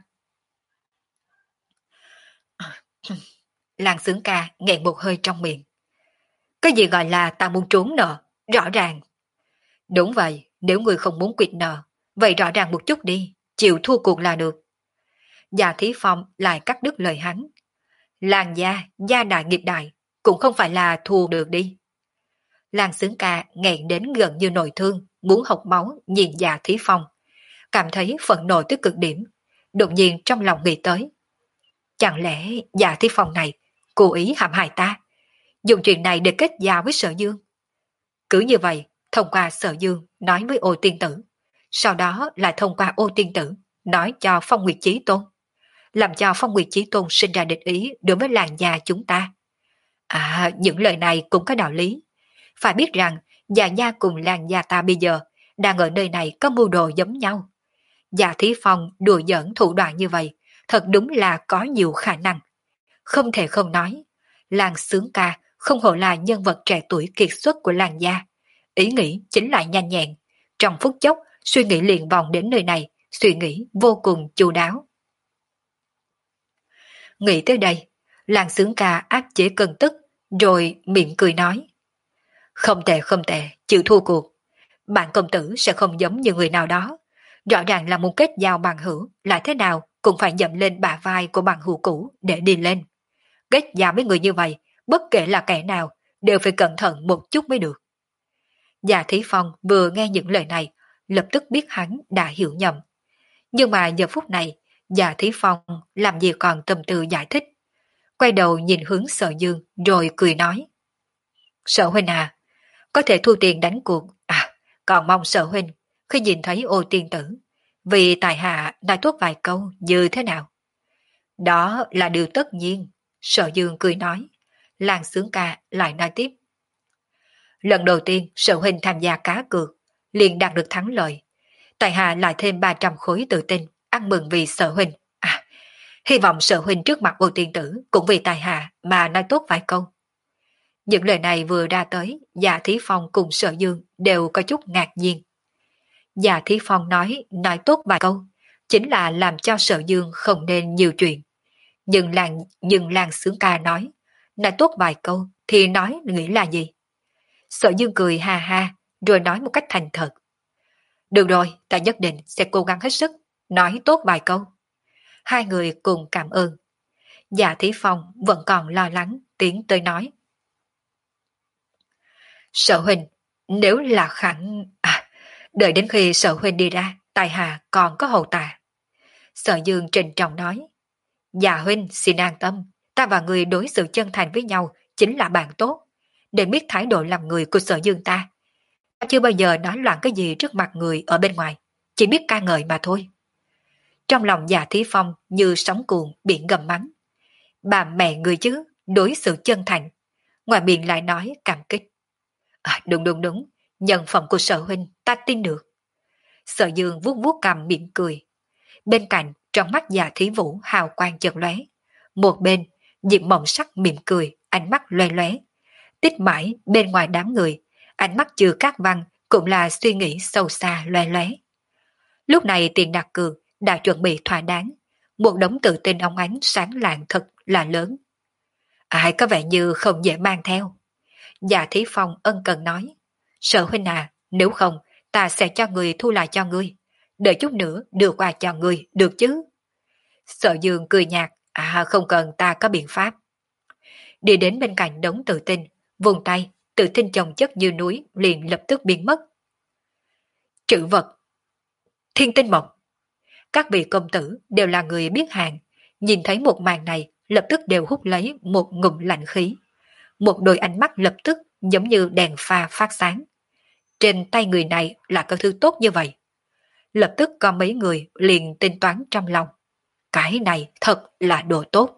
Lan Xướng Ca nghẹn một hơi trong miệng. Cái gì gọi là ta muốn trốn nợ? Rõ ràng. Đúng vậy, nếu người không muốn quyệt nợ, vậy rõ ràng một chút đi, chịu thua cuộc là được. Dạ Thí Phong lại cắt đứt lời hắn. Lan gia, gia đại nghiệp đại, cũng không phải là thua được đi. Lan Xướng Ca nghẹn đến gần như nổi thương, muốn học máu nhìn Dạ Thí Phong. Cảm thấy phẫn nộ tới cực điểm, đột nhiên trong lòng nghĩ tới. Chẳng lẽ Dạ Thí Phong này cố ý hãm hại ta, dùng chuyện này để kết giao với Sở Dương? Cứ như vậy, thông qua Sở Dương nói với Ô Tiên Tử, sau đó lại thông qua Ô Tiên Tử nói cho Phong Nguyệt Chí Tôn, làm cho Phong Nguyệt Chí Tôn sinh ra địch ý đối với làng nhà chúng ta. À, những lời này cũng có đạo lý. Phải biết rằng, Dạ Nha cùng làng nhà ta bây giờ đang ở nơi này có mưu đồ giống nhau. Dạ Thí Phong đùa giỡn thủ đoạn như vậy, thật đúng là có nhiều khả năng. Không thể không nói, Lan Xướng Ca không hổ là nhân vật trẻ tuổi kiệt xuất của làng gia. Ý nghĩ chính là nhanh nhẹn, trong phút chốc suy nghĩ liền vòng đến nơi này, suy nghĩ vô cùng chu đáo. Nghĩ tới đây, Lan Xướng Ca áp chế cơn tức, rồi miệng cười nói. Không tệ không tệ, chịu thua cuộc. Bạn công tử sẽ không giống như người nào đó. Rõ ràng là muốn kết giao bằng hữu, lại thế nào cũng phải dậm lên bả vai của bằng hữu cũ để đi lên. Kết giao với người như vậy, bất kể là kẻ nào, đều phải cẩn thận một chút mới được. Dạ Thí Phong vừa nghe những lời này, lập tức biết hắn đã hiểu nhầm. Nhưng mà giờ phút này, Dạ Thí Phong làm gì còn tâm tư giải thích. Quay đầu nhìn hướng Sở Dương rồi cười nói. Sở huynh à, có thể thu tiền đánh cuộc, à, còn mong Sở huynh khi nhìn thấy Ô Tiên Tử, vì tài hạ nói tốt vài câu như thế nào. Đó là điều tất nhiên, Sở Dương cười nói. Lan Xướng Ca lại nói tiếp. Lần đầu tiên Sở huynh tham gia cá cược, liền đạt được thắng lợi. Tài hạ lại thêm ba trăm khối tự tin, ăn mừng vì Sở huynh. À, hy vọng Sở huynh trước mặt Ô Tiên Tử cũng vì tài hạ mà nói tốt vài câu. Những lời này vừa ra tới, Dạ Thí Phong cùng Sở Dương đều có chút ngạc nhiên. Dạ Thí Phong nói nói tốt vài câu, chính là làm cho Sở Dương không nên nhiều chuyện. Nhưng Lan, nhưng Lan Xướng Ca nói, nói tốt vài câu thì nói nghĩ là gì? Sở Dương cười ha ha, rồi nói một cách thành thật. Được rồi, ta nhất định sẽ cố gắng hết sức, nói tốt vài câu. Hai người cùng cảm ơn. Dạ Thí Phong vẫn còn lo lắng, tiến tới nói. Sở huynh, nếu là khẳng... À, đợi đến khi Sở huynh đi ra, tài hạ còn có hậu tạ. Sở Dương trịnh trọng nói. Dạ huynh, xin an tâm, ta và người đối xử chân thành với nhau chính là bạn tốt. Để biết thái độ làm người của Sở Dương ta. Ta chưa bao giờ nói loạn cái gì trước mặt người ở bên ngoài, chỉ biết ca ngợi mà thôi. Trong lòng Dạ Thí Phong như sóng cuồn biển gầm mắng. Bà mẹ người chứ, đối xử chân thành. Ngoài miệng lại nói cảm kích. À, đúng đúng đúng, nhân phẩm của Sở huynh ta tin được. Sở Dương vuốt vuốt cằm miệng cười. Bên cạnh, trong mắt Dạ Thí Vũ hào quang chợt lóe. Một bên, Diệp Mộng Sắc mỉm cười, ánh mắt loe lóe. Tích mãi bên ngoài đám người, ánh mắt chứa các văn cũng là suy nghĩ sâu xa loe lóe. Lúc này Tiền Đạt Cường đã chuẩn bị thỏa đáng, một đống tự tin óng ánh sáng lạng thật là lớn. Ai có vẻ như không dễ mang theo. Dạ Thí Phong ân cần nói, Sở huynh à, nếu không ta sẽ cho người thu lại cho ngươi, đợi chút nữa đưa qua cho ngươi được chứ. Sở Dương cười nhạt, à không cần, ta có biện pháp. Đi đến bên cạnh đống tự tin, vùng tay, tự tin chồng chất như núi liền lập tức biến mất. Chữ vật, thiên tinh mộc. Các vị công tử đều là người biết hàng, nhìn thấy một màn này lập tức đều hút lấy một ngụm lạnh khí. Một đôi ánh mắt lập tức giống như đèn pha phát sáng. Trên tay người này là có thứ tốt như vậy. Lập tức có mấy người liền tính toán trong lòng. Cái này thật là đồ tốt.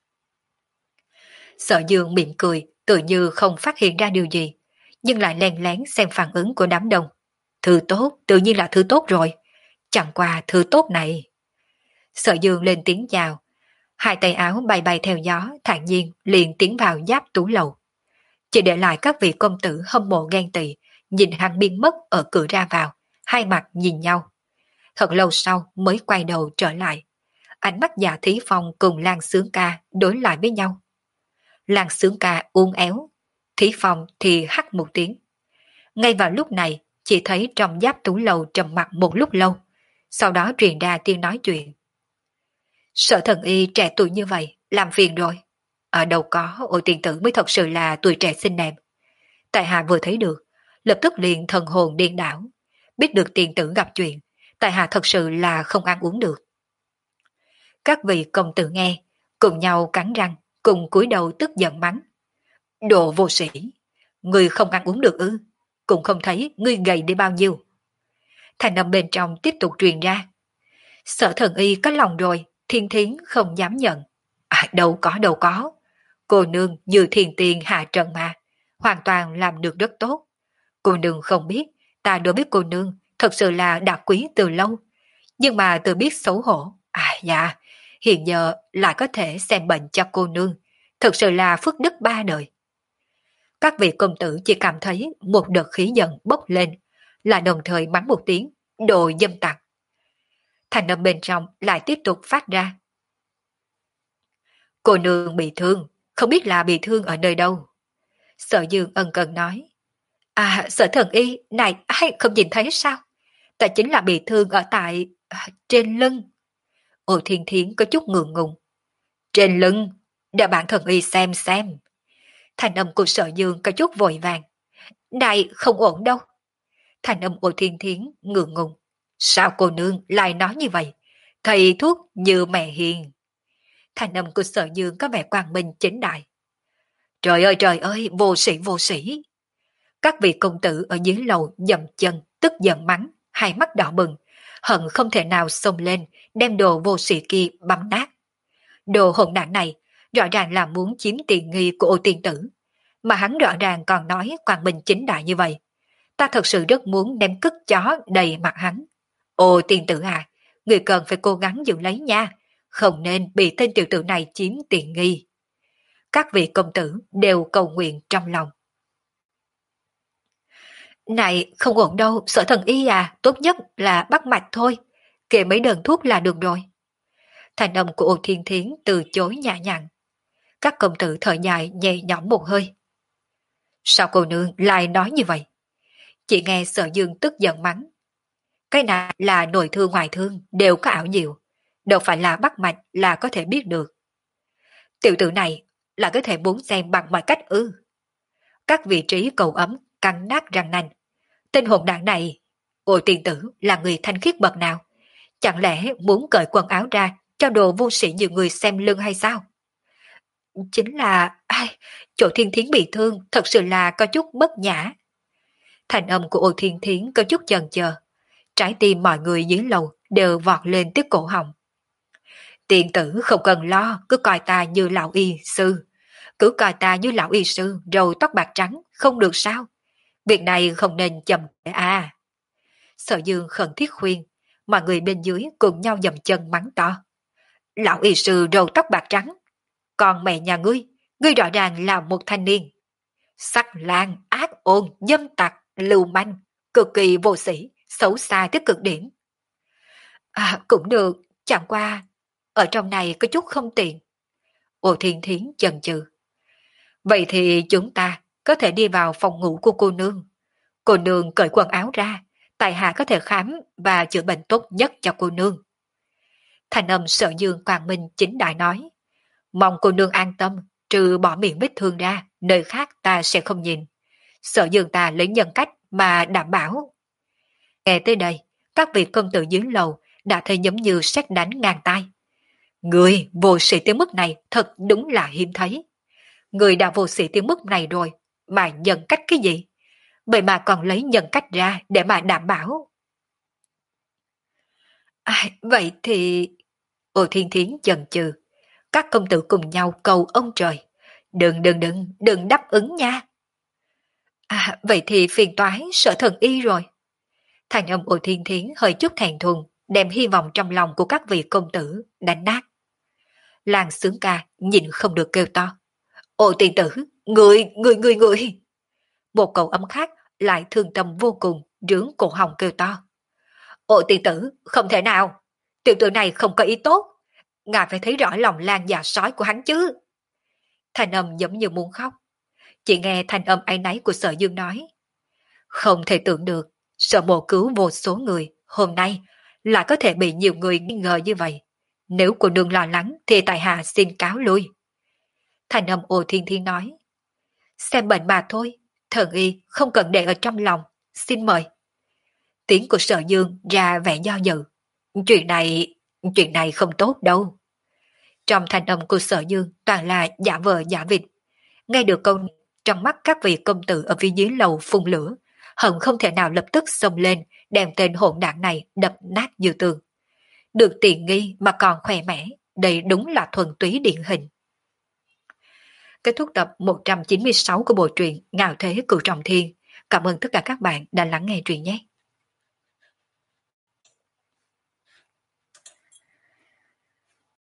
Sở Dương mỉm cười, tự như không phát hiện ra điều gì, nhưng lại len lén xem phản ứng của đám đông. Thứ tốt, tự nhiên là thứ tốt rồi. Chẳng qua thứ tốt này. Sở Dương lên tiếng chào. Hai tay áo bay bay theo gió, thản nhiên liền tiến vào giáp tủ lầu. Chỉ để lại các vị công tử hâm mộ ghen tị, nhìn hắn biến mất ở cửa ra vào, hai mặt nhìn nhau. Thật lâu sau mới quay đầu trở lại. Ánh mắt Dạ Thí Phong cùng Lan Sướng Ca đối lại với nhau. Lan Sướng Ca uốn éo, Thí Phong thì hắt một tiếng. Ngay vào lúc này, chỉ thấy trong giáp tủ lầu trầm mặc một lúc lâu, sau đó truyền ra tiếng nói chuyện. Sở Thần Y trẻ tuổi như vậy, làm phiền rồi. Ở đâu có, Ôi tiền tử mới thật sự là tuổi trẻ xinh đẹp. Tại hạ vừa thấy được, lập tức liền thần hồn điên đảo. Biết được tiền tử gặp chuyện, tại hạ thật sự là không ăn uống được. Các vị công tử nghe, cùng nhau cắn răng, cùng cúi đầu tức giận mắng. Đồ vô sĩ, ngươi không ăn uống được ư, cũng không thấy ngươi gầy đi bao nhiêu. Thành âm bên trong tiếp tục truyền ra. Sở Thần Y có lòng rồi, Thiên Thiến không dám nhận. À, đâu có đâu có, cô nương như thiền tiền hạ trận mà, hoàn toàn làm được rất tốt. Cô nương không biết, ta đối biết cô nương thật sự là đã quý từ lâu, nhưng mà tự biết xấu hổ. À dạ, hiện giờ lại có thể xem bệnh cho cô nương, thật sự là phước đức ba đời. Các vị công tử chỉ cảm thấy một đợt khí giận bốc lên, là đồng thời mắng một tiếng, đồ dâm tặc. Thành âm bên trong lại tiếp tục phát ra. Cô nương bị thương, không biết là bị thương ở nơi đâu. Sở Dương ân cần nói. À, Sở Thần Y, này ai không nhìn thấy sao? Ta chính là bị thương ở tại... À, trên lưng. Ô Thiên Thiến có chút ngượng ngùng. Trên lưng, để bạn Thần Y xem xem. Thành âm của Sở Dương có chút vội vàng. Này, không ổn đâu. Thành âm Ô Thiên Thiến ngượng ngùng. Sao cô nương lại nói như vậy? Thầy thuốc như mẹ hiền. Thành âm của Sở Dương có vẻ quang minh chính đại. Trời ơi trời ơi, vô sĩ vô sĩ. Các vị công tử ở dưới lầu dậm chân, tức giận mắng, hai mắt đỏ bừng, hận không thể nào xông lên, đem đồ vô sĩ kia băm nát. Đồ hỗn đản này, rõ ràng là muốn chiếm tiền nghi của Ô tiên tử, mà hắn rõ ràng còn nói quang minh chính đại như vậy. Ta thật sự rất muốn đem cứt chó đầy mặt hắn. Ô tiên tử à, người cần phải cố gắng giữ lấy nha, không nên bị tên tiểu tử này chiếm tiền nghi. Các vị công tử đều cầu nguyện trong lòng. Này, không ổn đâu, Sở Thần Y à, tốt nhất là bắt mạch thôi, kể mấy đơn thuốc là được rồi. Thành âm của Ô Thiên Thiến từ chối nhã nhặn. Các công tử thở dài nhẹ nhõm một hơi. Sao cô nương lại nói như vậy? Chị nghe Sở Dương tức giận mắng. Cái nào là nội thương ngoại thương đều có ảo diệu, đâu phải là bắt mạch là có thể biết được. Tiểu tử này là có thể muốn xem bằng mọi cách ư. Các vị trí cầu ấm cắn nát răng nanh. Tên hồn đảng này, Ôi tiền tử là người thanh khiết bậc nào? Chẳng lẽ muốn cởi quần áo ra cho đồ vô sĩ nhiều người xem lưng hay sao? Chính là, ai, chỗ Thiên Thiến bị thương thật sự là có chút bất nhã. Thành âm của Ôi Thiên Thiến có chút chần chờ. Trái tim mọi người dưới lầu đều vọt lên tiếp cổ họng. Tiền tử không cần lo, cứ coi ta như lão y sư. Cứ coi ta như lão y sư, râu tóc bạc trắng, không được sao? Việc này không nên chậm trễ à. Sở Dương khẩn thiết khuyên, mọi người bên dưới cùng nhau dầm chân mắng to. Lão y sư râu tóc bạc trắng, còn mẹ nhà ngươi, ngươi rõ ràng là một thanh niên. Sắc lang, ác ôn, dâm tặc, lưu manh, cực kỳ vô sĩ, xấu xa tới cực điểm. À, cũng được, chẳng qua, ở trong này có chút không tiện. Ô Thiên Thiến chần chừ. Vậy thì chúng ta có thể đi vào phòng ngủ của cô nương. Cô nương cởi quần áo ra, tại hạ có thể khám và chữa bệnh tốt nhất cho cô nương. Thành âm Sở Dương quang minh chính đại nói. Mong cô nương an tâm, trừ bỏ miệng vết thương ra, nơi khác ta sẽ không nhìn. Sở Dương ta lấy nhân cách mà đảm bảo. Nghe tới đây, các vị công tử dưới lầu đã thấy giống như sét đánh ngang tai. Người vô sĩ tới mức này thật đúng là hiếm thấy. Người đã vô sĩ tới mức này rồi, mà nhân cách cái gì? Vậy mà còn lấy nhân cách ra để mà đảm bảo. À, vậy thì... Ô Thiên Thiến chần chừ. Các công tử cùng nhau cầu ông trời. Đừng đừng đừng, đừng đáp ứng nha. À, vậy thì phiền toái Sở Thần Y rồi. Thành âm Ô Thiên Thiến hơi chút thẹn thùng, đem hy vọng trong lòng của các vị công tử đánh nát. Làng Sướng Ca nhìn không được kêu to. Ô tiên tử, người, người, người, người. Một cậu ấm khác lại thương tâm vô cùng, rướng cổ họng kêu to. Ô tiên tử, không thể nào. Tiểu tử này không có ý tốt. Ngài phải thấy rõ lòng lan dạ sói của hắn chứ. Thanh âm giống như muốn khóc. Chỉ nghe thanh âm áy náy của Sở Dương nói. Không thể tưởng được, Sở Mộ cứu vô số người, hôm nay lại có thể bị nhiều người nghi ngờ như vậy. Nếu cô nương lo lắng thì tại hạ xin cáo lui. Thanh âm Ô Thiên Thiên nói. Xem bệnh mà thôi, thần y không cần để ở trong lòng, xin mời. Tiếng của Sở Dương ra vẻ do dự. Chuyện này, chuyện này không tốt đâu. Trong thanh âm của Sở Dương toàn là giả vờ giả vịt. Nghe được câu này, trong mắt các vị công tử ở phía dưới lầu phun lửa, hận không thể nào lập tức xông lên, đem tên hỗn đảng này đập nát như tường. Được tiện nghi mà còn khỏe mẽ, đây đúng là thuần túy điển hình. Kết thúc tập một trăm chín mươi sáu của bộ truyện Ngạo Thế Cửu Trọng Thiên. Cảm ơn tất cả các bạn đã lắng nghe truyện nhé.